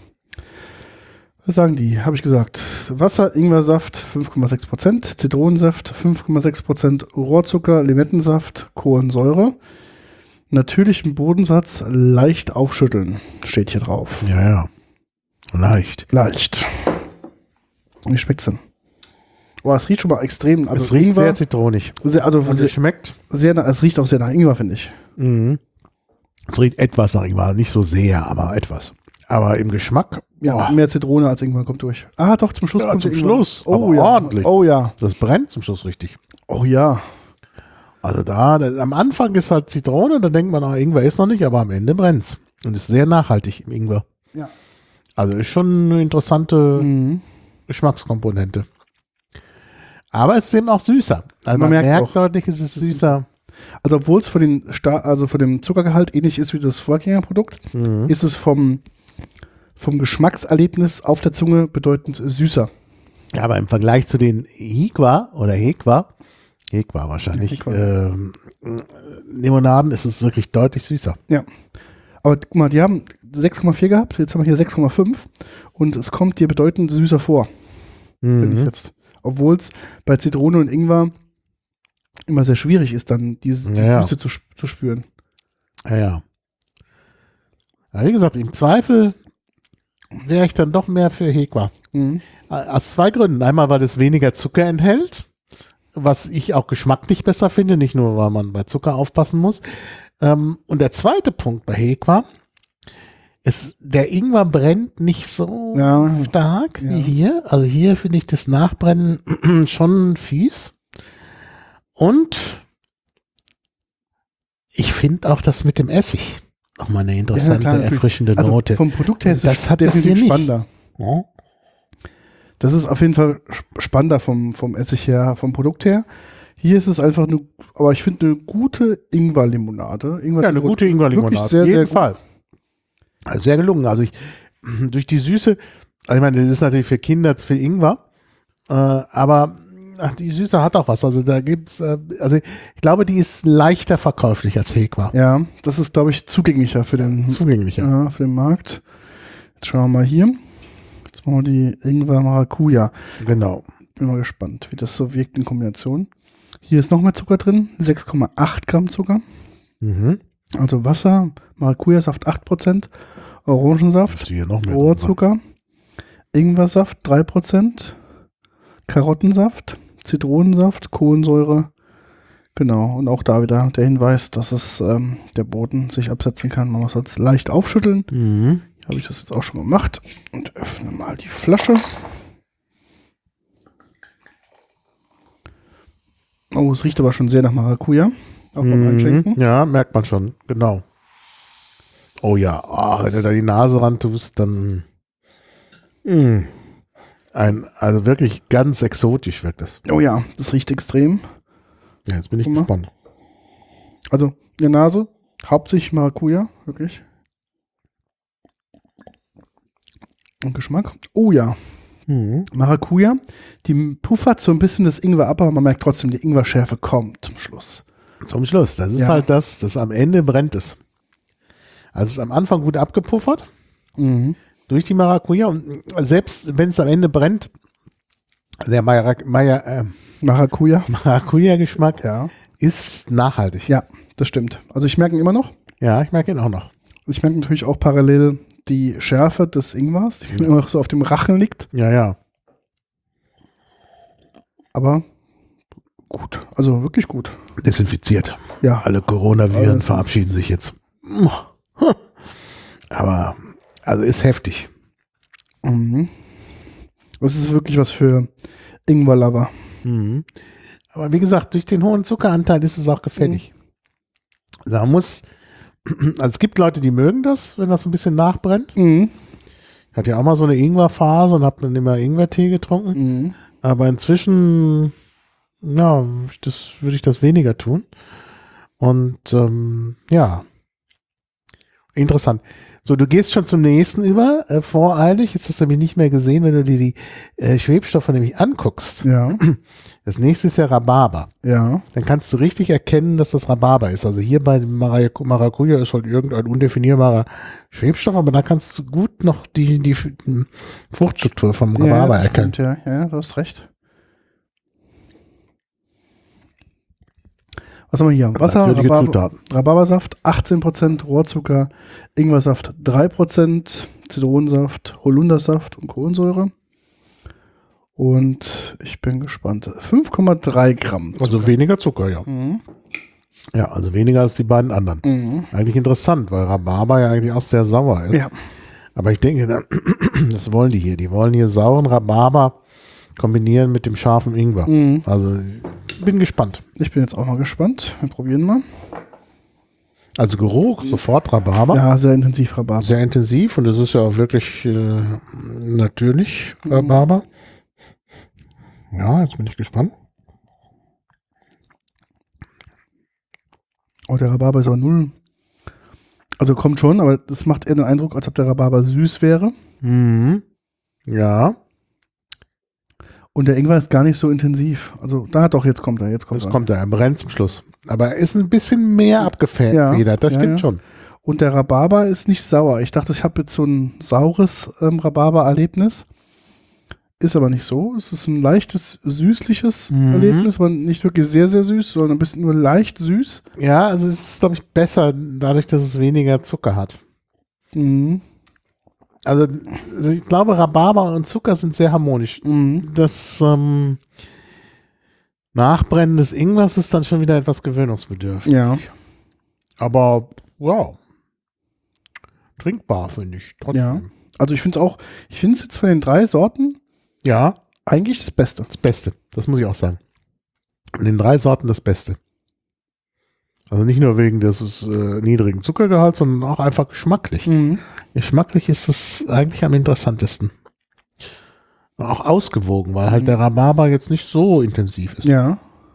Was sagen die? Habe ich gesagt. Wasser, Ingwersaft fünf Komma sechs Prozent, Zitronensaft fünf Komma sechs Prozent, Rohrzucker, Limettensaft, Kohlensäure, natürlichen Bodensatz, leicht aufschütteln, steht hier drauf. Ja, ja. Leicht. Leicht. Wie schmeckt's denn? Oh, es riecht schon mal extrem. Also es riecht Ingwer, sehr zitronig. sehr, also Und sehr, es schmeckt. sehr, es riecht auch sehr nach Ingwer, finde ich. Mhm. Es riecht etwas nach Ingwer. Nicht so sehr, aber etwas. Aber im Geschmack. Ja, oh, mehr Zitrone als Ingwer kommt durch. Ah, doch, zum Schluss Ja, kommt zum der Ingwer. Schluss, Oh aber ja. ordentlich. Oh ja. das brennt zum Schluss richtig. Oh ja. Also da, da, am Anfang ist halt Zitrone, da denkt man, ah, Ingwer ist noch nicht, aber am Ende brennt's. Und ist sehr nachhaltig im Ingwer. Ja. Also ist schon eine interessante Mhm. Geschmackskomponente. Aber es ist eben auch süßer. Also man, Man merkt's merkt auch. deutlich, es ist süßer. Also obwohl es von den Sta- also von dem Zuckergehalt ähnlich ist wie das Vorgängerprodukt, Mhm. ist es vom, vom Geschmackserlebnis auf der Zunge bedeutend süßer. Ja, aber im Vergleich zu den Hikwa oder Hekwa, Hekwa wahrscheinlich, Hekwa. Ähm, Limonaden ist es wirklich deutlich süßer. Ja. Aber guck mal, die haben sechs Komma vier gehabt, jetzt haben wir hier sechs Komma fünf und es kommt dir bedeutend süßer vor, finde ich Mhm. jetzt. Obwohl es bei Zitrone und Ingwer immer sehr schwierig ist, dann diese die Ja, ja. Süße zu, sp- zu spüren. Ja, ja. Aber wie gesagt, im Zweifel wäre ich dann doch mehr für Hekwa. Mhm. Aus zwei Gründen. Einmal, weil es weniger Zucker enthält, was ich auch geschmacklich besser finde, nicht nur, weil man bei Zucker aufpassen muss. Ähm, und der zweite Punkt bei Hekwa ist, der Ingwer brennt nicht so Ja. stark Ja. wie hier. Also hier finde ich das Nachbrennen schon fies. Und ich finde auch das mit dem Essig nochmal eine interessante, klar, natürlich. erfrischende Also Note. vom Produkt her ist Das es hat das definitiv hier nicht. spannender. Ja. Das ist auf jeden Fall sp- spannender vom, vom Essig her, vom Produkt her. Hier ist es einfach eine, aber ich finde eine gute Ingwer-Limonade. Ingwer Ja, eine gute Ingwer-Limonade. Wirklich sehr, Auf jeden sehr gut. Fall. Also sehr gelungen. Also ich, durch die Süße, also ich meine, das ist natürlich für Kinder für Ingwer, äh, aber ach, die Süße hat auch was. Also da gibt's, äh, also ich glaube, die ist leichter verkäuflich als Hekwa. Ja, das ist, glaube ich, zugänglicher für den, Zugänglicher. ja, für den Markt. Jetzt schauen wir mal hier. Jetzt machen wir die Ingwer-Maracuja. Genau. Bin mal gespannt, wie das so wirkt in Kombination. Hier ist noch mehr Zucker drin, sechs Komma acht Gramm Zucker. Mhm. Also Wasser, Maracuja-Saft acht Prozent, Orangensaft, Ist hier noch mehr Rohrzucker, Ingwersaft drei Prozent, Karottensaft, Zitronensaft, Kohlensäure. Genau, und auch da wieder der Hinweis, dass es ähm, der Boden sich absetzen kann. Man muss es leicht aufschütteln. Mhm. Hier habe ich das jetzt auch schon gemacht. Und öffne mal die Flasche. Oh, es riecht aber schon sehr nach Maracuja. Auch beim Einschenken. Mhm. Ja, merkt man schon. Genau. Oh ja, ah, wenn du da die Nase ran tust, dann mh. ein, also wirklich ganz exotisch wirkt das. Oh ja, das riecht extrem. Ja, jetzt bin ich Guck mal. gespannt. Also in der Nase, hauptsächlich Maracuja, wirklich. Und Geschmack. Oh ja, Mhm. Maracuja, die puffert so ein bisschen das Ingwer ab, aber man merkt trotzdem, die Ingwerschärfe kommt zum Schluss. Zum Schluss, das ist Ja. halt das, das am Ende brennt es. Also es ist am Anfang gut abgepuffert Mhm. durch die Maracuja und selbst wenn es am Ende brennt, der Mara- Mara- äh, Maracuja. Maracuja-Geschmack Ja. ist nachhaltig. Ja, das stimmt. Also ich merke ihn immer noch. Ja, ich merke ihn auch noch. Ich merke natürlich auch parallel die Schärfe des Ingwers, die mir immer noch so auf dem Rachen liegt. Ja, ja. Aber gut, also wirklich gut. Desinfiziert. Ja, Alle Coronaviren Alles. verabschieden sich jetzt. Aber, also ist heftig. mhm. Das ist wirklich was für Ingwer-Lover. Mhm. Aber wie gesagt, durch den hohen Zuckeranteil ist es auch gefällig. Also man muss, also es gibt Leute, die mögen das, wenn das so ein bisschen nachbrennt. Mhm. Ich hatte ja auch mal so eine Ingwerphase und habe dann immer Ingwertee getrunken. Mhm. Aber inzwischen, ja, das würde ich das weniger tun. Und ähm, ja, interessant. So, du gehst schon zum nächsten über. Äh, voreilig ist das nämlich nicht mehr gesehen, wenn du dir die äh, Schwebstoffe nämlich anguckst. Ja. Das nächste ist ja Rhabarber. Ja. Dann kannst du richtig erkennen, dass das Rhabarber ist. Also hier bei dem Marac- Maracuja ist halt irgendein undefinierbarer Schwebstoff, aber da kannst du gut noch die, die Fruchtstruktur vom Ja, Rhabarber das erkennen. stimmt, ja. Ja, du hast recht. Was haben wir hier? Wasser, Natürliche Rhabarber, Zutaten. Rhabarbersaft, achtzehn Prozent Rohrzucker, Ingwersaft drei Prozent, Zitronensaft, Holundersaft und Kohlensäure. Und ich bin gespannt. fünf Komma drei Gramm Zucker. Also weniger Zucker, ja. Mhm. Ja, also weniger als die beiden anderen. Mhm. Eigentlich interessant, weil Rhabarber ja eigentlich auch sehr sauer ist. Ja. Aber ich denke, da- das wollen die hier. Die wollen hier sauren Rhabarber kombinieren mit dem scharfen Ingwer. Mhm. Also ich bin gespannt. Ich bin jetzt auch mal gespannt. Wir probieren mal. Also Geruch, sofort Rhabarber. Ja, sehr intensiv Rhabarber. Sehr intensiv und es ist ja auch wirklich äh, natürlich Rhabarber. Ja, jetzt bin ich gespannt. Oh, der Rhabarber ist aber null. Also kommt schon, aber das macht eher den Eindruck, als ob der Rhabarber süß wäre. Mhm. Ja, Und der Ingwer ist gar nicht so intensiv. Also da doch, jetzt kommt er, jetzt kommt das er. kommt da, er brennt zum Schluss. Aber er ist ein bisschen mehr abgefedert, Ja, das ja, stimmt ja. schon. Und der Rhabarber ist nicht sauer. Ich dachte, ich habe jetzt so ein saures ähm, Rhabarber-Erlebnis. Ist aber nicht so. Es ist ein leichtes, süßliches Mhm. Erlebnis, aber nicht wirklich sehr, sehr süß, sondern ein bisschen nur leicht süß. Ja, also es ist, glaube ich, besser, dadurch, dass es weniger Zucker hat. Mhm. Also ich glaube, Rhabarber und Zucker sind sehr harmonisch. Mhm. Das ähm, Nachbrennen des Ingwers ist dann schon wieder etwas gewöhnungsbedürftig. Ja. Aber wow. Trinkbar, finde ich. Trotzdem. Ja. Also ich finde es auch, ich finde es jetzt von den drei Sorten Ja, eigentlich das Beste. das Beste. Das muss ich auch sagen. Von den drei Sorten das Beste. Also nicht nur wegen des äh, niedrigen Zuckergehalts, sondern auch einfach geschmacklich. Mhm. Geschmacklich ist es eigentlich am interessantesten. Auch ausgewogen, weil halt Mhm. der Rhabarber jetzt nicht so intensiv ist. Ja.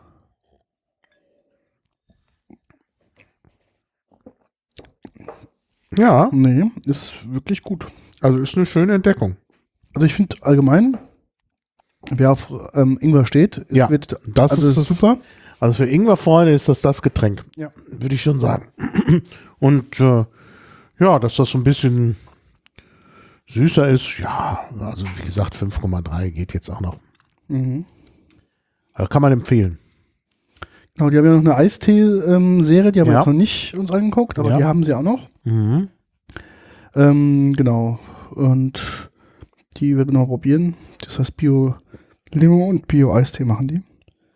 Ja, Nee, ist wirklich gut. also ist eine schöne Entdeckung. Also ich finde allgemein, wer auf ähm, Ingwer steht, Ja, wird, das also ist ist das- super. Also für Ingwer-Freunde ist das das Getränk. Ja. Würde ich schon sagen. Und äh, ja, dass das so ein bisschen süßer ist, ja, also wie gesagt, fünf Komma drei geht jetzt auch noch. Mhm. Also kann man empfehlen. Genau, die haben ja noch eine Eistee-Serie, die haben wir Ja. jetzt noch nicht uns angeguckt, aber Ja. die haben sie auch noch. Mhm. Ähm, genau. Und die werden wir noch probieren. Das heißt Bio-Limo und Bio-Eistee machen die.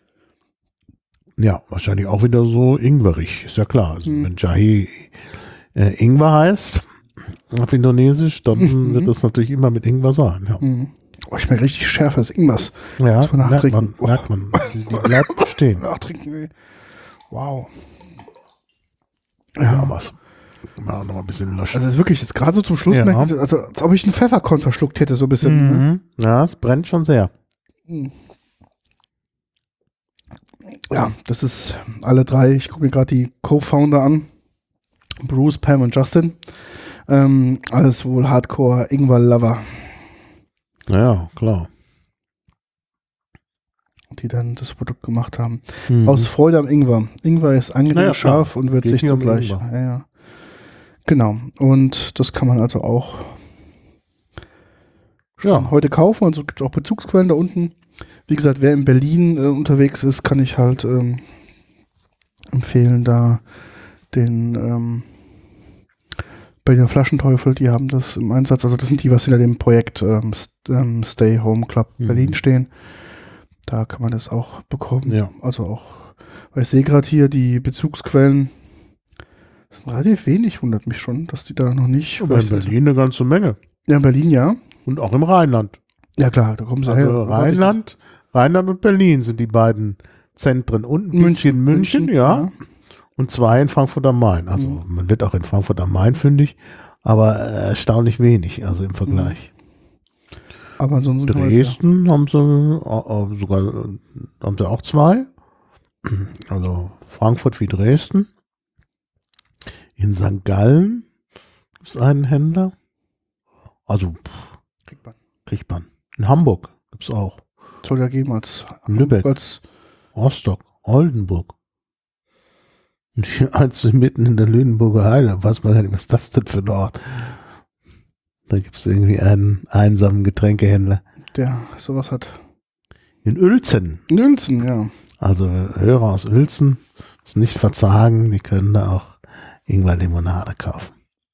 Ja, wahrscheinlich auch wieder so ingwerig, ist ja klar. Also Mhm. wenn Jahe äh, Ingwer heißt, auf Indonesisch, dann Mhm. wird das natürlich immer mit Ingwer sein. Ja, Mhm. Oh, ich merke richtig Schärfe irgendwas. ja Muss man merkt man, nachtrinken. merkt man. Die, die bleibt stehen. Nachtrinken, ey. Wow. Ja, was. Mal noch ein bisschen löschen. Also es ist wirklich jetzt gerade so zum Schluss, Ja. merke ich, also als ob ich einen Pfefferkorn verschluckt hätte, so ein bisschen. Ne? Mhm. Ja, es brennt schon sehr. Ja, das ist alle drei. Ich gucke mir gerade die Co-Founder an. Bruce, Pam und Justin. Ähm, alles wohl Hardcore-Ingwer-Lover, Ja, klar. die dann das Produkt gemacht haben. Mhm. Aus Freude am Ingwer. Ingwer ist angenehm Ja, ja, scharf klar. und wird Geht sich hier um zugleich. Ingwer. Ja, ja. Genau. Und das kann man also auch Ja. heute kaufen. Also es gibt auch Bezugsquellen da unten. Wie gesagt, wer in Berlin äh, unterwegs ist, kann ich halt ähm, empfehlen, da den ähm, Berliner Flaschenteufel, die haben das im Einsatz. Also das sind die, was hinter dem Projekt ähm, St ähm, Stay Home Club Mhm. Berlin stehen. Da kann man das auch bekommen. Ja. Also auch, weil ich sehe gerade hier die Bezugsquellen. Das sind relativ wenig, wundert mich schon, dass die da noch nicht. Aber in Berlin eine ganze Menge. Ja, in Berlin ja. Und auch im Rheinland. Ja klar, da kommen sie Also her. Rheinland, Rheinland und Berlin sind die beiden Zentren. Und ein bisschen München, ja. Und zwei in Frankfurt am Main. Also Mhm. man wird auch in Frankfurt am Main fündig, aber äh, erstaunlich wenig, also im Vergleich. Aber ansonsten kann man das Dresden haben sie äh, äh, sogar äh, haben sie auch zwei. Also Frankfurt wie Dresden. In Sankt Gallen Gibt es einen Händler? Also, Kriegt man. kriegt man. In Hamburg gibt es auch. Soll ja geben als Lübeck. Als Rostock, Oldenburg. Und hier eins mitten in der Lüneburger Heide. Weiß man gar nicht, was ist das denn für ein Ort? Da gibt es irgendwie einen einsamen Getränkehändler. der sowas hat. In Uelzen. In Uelzen, ja. Also Hörer aus Uelzen müssen nicht verzagen, die können da auch Ingwer-Limonade kaufen.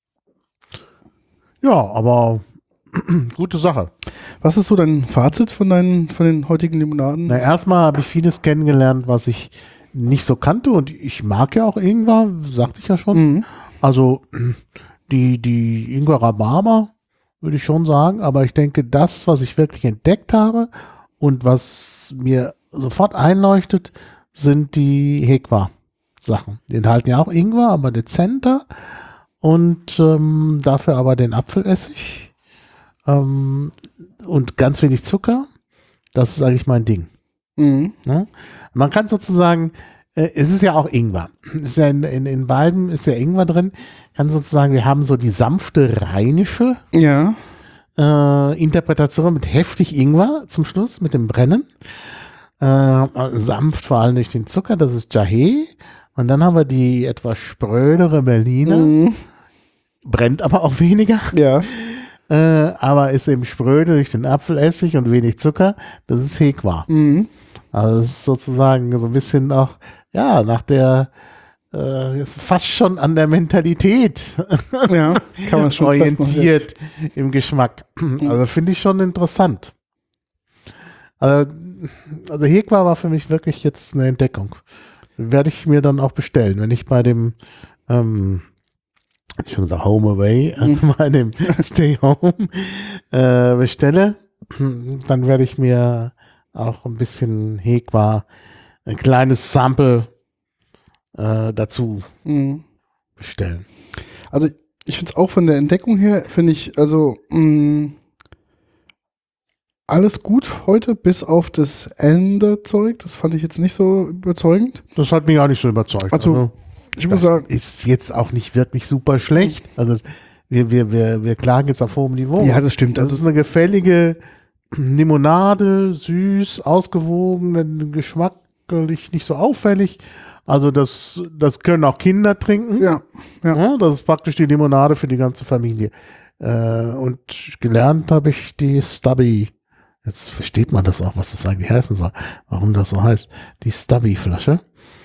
Ja, aber gute Sache. Was ist so dein Fazit von deinen, von den heutigen Limonaden? Na, erstmal habe ich vieles kennengelernt, was ich nicht so kannte und ich mag ja auch Ingwer, sagte ich ja schon. Mhm. Also die, die Ingwer Rhabarber würde ich schon sagen, aber ich denke, das, was ich wirklich entdeckt habe und was mir sofort einleuchtet, sind die Hekwa-Sachen. Die enthalten ja auch Ingwer, aber dezenter und ähm, dafür aber den Apfelessig ähm, und ganz wenig Zucker. Das ist eigentlich mein Ding. Mhm. Ne? Man kann sozusagen, äh, es ist ja auch Ingwer. Ist ja in, in, in beiden ist ja Ingwer drin. Kann sozusagen, wir haben so die sanfte rheinische Ja. äh, Interpretation mit heftig Ingwer zum Schluss, mit dem Brennen. Äh, sanft vor allem durch den Zucker, das ist Jahé. Und dann haben wir die etwas sprödere Berliner. Mhm. Brennt aber auch weniger. Ja. Äh, aber ist eben spröde durch den Apfelessig und wenig Zucker. Das ist Hekwa. Mhm. Also es ist sozusagen so ein bisschen auch, ja, nach der, äh, ist fast schon an der Mentalität Ja, kann man schon orientiert im Geschmack. Also finde ich schon interessant. Also, also Hekwa war für mich wirklich jetzt eine Entdeckung. Werde ich mir dann auch bestellen, wenn ich bei dem ähm, ich schon gesagt, Home Away, also bei dem Stay Home äh, bestelle, dann werde ich mir auch ein bisschen Hekwa, ein kleines Sample äh, dazu Mhm. bestellen. Also ich finde es auch von der Entdeckung her, finde ich, also mh, alles gut heute, bis auf das Ende-Zeug. Das fand ich jetzt nicht so überzeugend. Das hat mich auch nicht so überzeugt. Also, ich muss das sagen, ist jetzt auch nicht wirklich super schlecht. Also wir, wir, wir, wir klagen jetzt auf hohem Niveau. ja, das stimmt. Das Also, ist eine gefällige Limonade, süß, ausgewogen, geschmacklich nicht so auffällig. Also das, das können auch Kinder trinken. ja, ja. Ja, das ist praktisch die Limonade für die ganze Familie. Äh, und gelernt habe ich die Stubby. Jetzt versteht man das auch, was das eigentlich heißen soll. Warum das so heißt. Die Stubby-Flasche.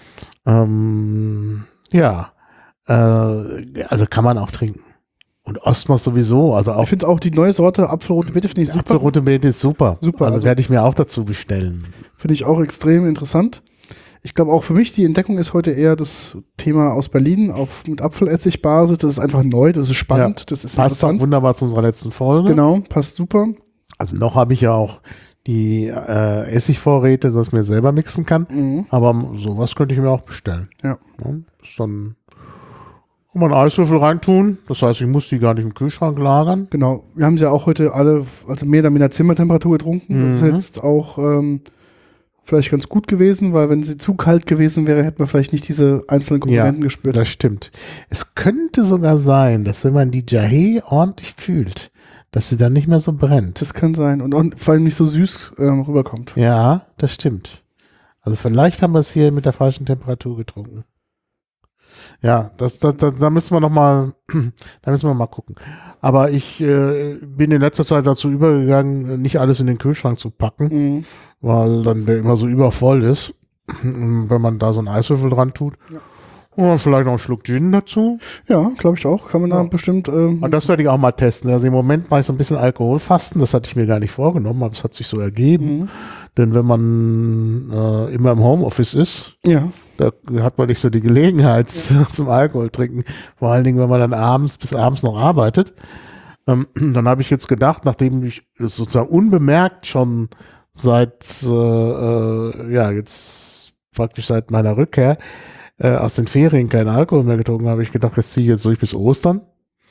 Ähm, ja. Äh, also kann man auch trinken. Und Ostmos sowieso. Also auch Ich finde auch die neue Sorte Apfelrote Beete finde ich super. Apfelrote Beete ist super. Super, Also, also- werde ich mir auch dazu bestellen. Finde ich auch extrem interessant. Ich glaube auch für mich, die Entdeckung ist heute eher das Thema aus Berlin auf, mit Apfelessigbasis. Das ist einfach neu, das ist spannend, Ja. das ist Passt auch interessant. wunderbar zu unserer letzten Folge. Genau, passt super. Also noch habe ich ja auch die äh, Essigvorräte, dass ich mir selber mixen kann. Mhm. Aber sowas könnte ich mir auch bestellen. Ja. Ja, ist dann kann man einen Eiswürfel reintun. Das heißt, ich muss die gar nicht im Kühlschrank lagern. Genau, wir haben sie ja auch heute alle, also mehr oder minder Zimmertemperatur getrunken. Das ist Mhm. jetzt auch ähm, vielleicht ganz gut gewesen, weil wenn sie zu kalt gewesen wäre, hätte man vielleicht nicht diese einzelnen Komponenten gespürt. Das stimmt. Es könnte sogar sein, dass wenn man die Jahé ordentlich kühlt, dass sie dann nicht mehr so brennt. Das kann sein und auch vor allem nicht so süß ähm, rüberkommt. Ja, das stimmt. Also vielleicht haben wir es hier mit der falschen Temperatur getrunken. Ja, das, das, das, da müssen wir noch mal, da müssen wir mal gucken. Aber ich äh, bin in letzter Zeit dazu übergegangen, nicht alles in den Kühlschrank zu packen, Mhm. weil dann der immer so übervoll ist, wenn man da so einen Eiswürfel dran tut. Ja. Und dann vielleicht noch einen Schluck Gin dazu. Ja, glaube ich auch. Kann man da Ja. bestimmt. Ähm, Und das werde ich auch mal testen. Also im Moment mache ich so ein bisschen Alkoholfasten. Das hatte ich mir gar nicht vorgenommen, aber es hat sich so ergeben. mhm. Denn wenn man äh, immer im Homeoffice ist, Ja, da hat man nicht so die Gelegenheit zum Alkohol trinken. Vor allen Dingen, wenn man dann abends bis abends noch arbeitet. Ähm, dann habe ich jetzt gedacht, nachdem ich es sozusagen unbemerkt schon seit, äh, äh, ja, jetzt praktisch seit meiner Rückkehr äh, aus den Ferien keinen Alkohol mehr getrunken habe, ich gedacht, das ziehe ich jetzt durch bis Ostern.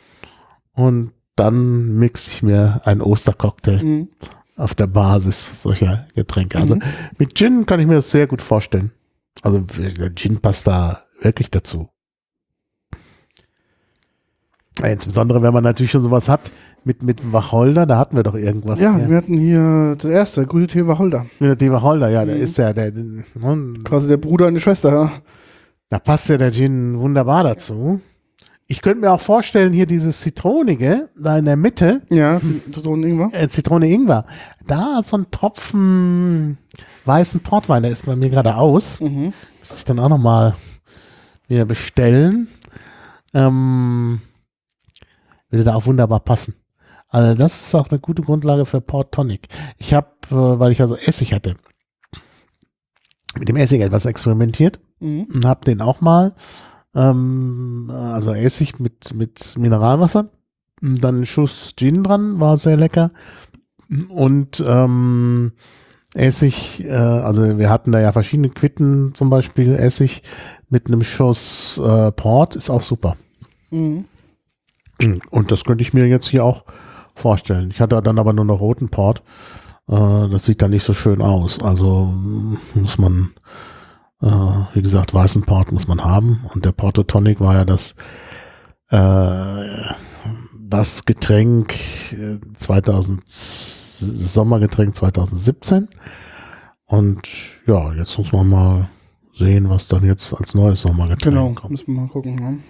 Und dann mixe ich mir einen Ostercocktail mhm. auf der Basis solcher Getränke. Also Mhm. mit Gin kann ich mir das sehr gut vorstellen. Also der Gin passt da wirklich dazu. Insbesondere, wenn man natürlich schon sowas hat mit, mit Wacholder, da hatten wir doch irgendwas. Ja, hier. wir hatten hier das erste, grüne Tee Wacholder. Grüner Tee Wacholder, ja, der Mhm. ist ja, der, ne, Quasi der Bruder und die Schwester, ja. da passt ja der Gin wunderbar dazu. Ich könnte mir auch vorstellen, hier dieses Zitronige, da in der Mitte, Ja, Zitronen Ingwer. äh, Zitrone Ingwer, da so ein Tropfen weißen Portwein, der ist bei mir gerade aus. Mhm. Muss ich dann auch nochmal wieder bestellen. Ähm, würde da auch wunderbar passen. Also das ist auch eine gute Grundlage für Port Tonic. Ich habe, äh, weil ich also Essig hatte, mit dem Essig etwas experimentiert Mhm. und habe den auch mal, ähm, also Essig mit, mit Mineralwasser, und dann einen Schuss Gin dran, war sehr lecker. Und ähm, Essig, äh, also wir hatten da ja verschiedene Quitten, zum Beispiel Essig mit einem Schuss äh, Port, ist auch super. Mhm. Und das könnte ich mir jetzt hier auch vorstellen. Ich hatte dann aber nur noch roten Port. Äh, das sieht dann nicht so schön aus. Also muss man, äh, wie gesagt, weißen Port muss man haben. Und der Porto Tonic war ja das, äh, das Getränk äh, zweitausend, das Sommergetränk zwanzig siebzehn. Und ja, jetzt muss man mal sehen, was dann jetzt als neues Sommergetränk Genau, kommt. müssen wir mal gucken. Ne?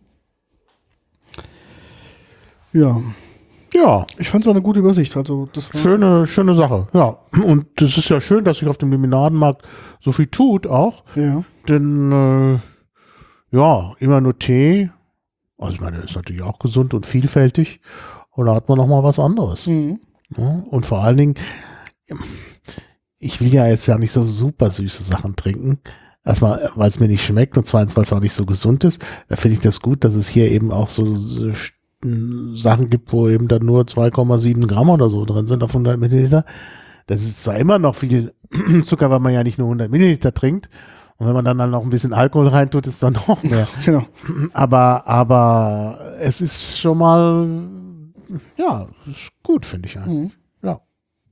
Ja, Ja, ich fand es war eine gute Übersicht. Also das war schöne, schöne Sache. Ja, und es ist ja schön, dass sich auf dem Liminadenmarkt so viel tut auch. ja, Denn, äh, ja, immer nur Tee. Also ich meine, ist natürlich auch gesund und vielfältig. Und da hat man noch mal was anderes. mhm. Ja, und vor allen Dingen, ich will ja jetzt ja nicht so super süße Sachen trinken. Erstmal, weil es mir nicht schmeckt und zweitens, weil es auch nicht so gesund ist. Da finde ich das gut, dass es hier eben auch so, so Sachen gibt, wo eben dann nur zwei Komma sieben Gramm oder so drin sind auf hundert Milliliter. Das ist zwar immer noch viel Zucker, weil man ja nicht nur hundert Milliliter trinkt. Und wenn man dann, dann noch ein bisschen Alkohol reintut, ist dann noch mehr. Genau. Aber, aber es ist schon mal, ja, ist gut, finde ich eigentlich. Mhm. Ja.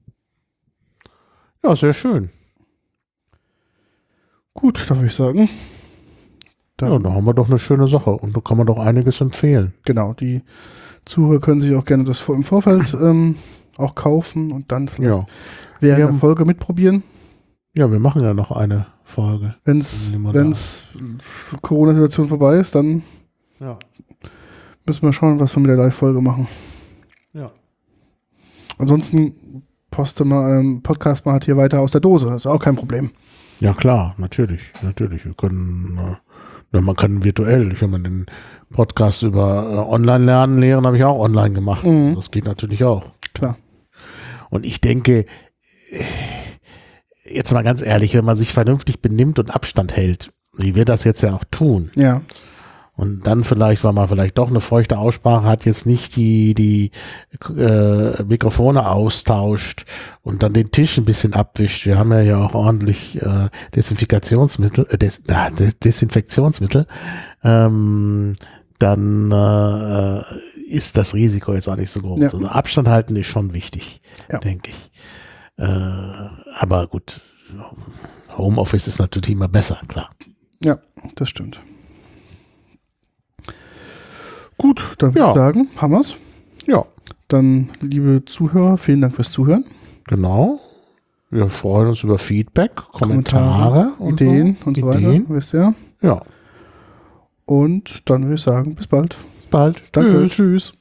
Ja, sehr schön. Gut, da würde ich sagen. Dann, Ja, da haben wir doch eine schöne Sache und da kann man doch einiges empfehlen. Genau, die Zuhörer können sich auch gerne das vor- im Vorfeld ähm, auch kaufen und dann vielleicht Ja. während Wir der haben- Folge mitprobieren. Ja, wir machen ja noch eine Folge. Wenn es Nehmen wir da. wenn's Corona-Situation vorbei ist, dann Ja. müssen wir schauen, was wir mit der Live-Folge machen. Ja. Ansonsten poste mal, ähm, Podcast mal halt hier weiter aus der Dose. Ist auch kein Problem. Ja, klar, natürlich, natürlich. Wir können, äh, ja, man kann virtuell, ich habe mal den Podcast über äh, Online-Lernen lehren, habe ich auch online gemacht. Mhm. Das geht natürlich auch. Klar. Und ich denke, äh, jetzt mal ganz ehrlich, wenn man sich vernünftig benimmt und Abstand hält, wie wir das jetzt ja auch tun, Ja. und dann vielleicht, weil man vielleicht doch eine feuchte Aussprache hat, jetzt nicht die, die äh, Mikrofone austauscht und dann den Tisch ein bisschen abwischt. Wir haben ja ja auch ordentlich äh, Desinfektionsmittel, äh, Des, äh, Des, Desinfektionsmittel. Ähm, dann äh, ist das Risiko jetzt auch nicht so groß. Ja. Also Abstand halten ist schon wichtig, Ja. denke ich. Äh, aber gut, Homeoffice ist natürlich immer besser, klar. Ja, das stimmt. Gut, dann würde Ja. ich sagen, haben wir's. Ja. Dann, liebe Zuhörer, vielen Dank fürs Zuhören. Genau. Wir freuen uns über Feedback, Kommentare, und Ideen so. und so Ideen. weiter, wisst ihr. Ja. Und dann würde ich sagen, bis bald. Bis bald. Danke, Tschüss. tschüss.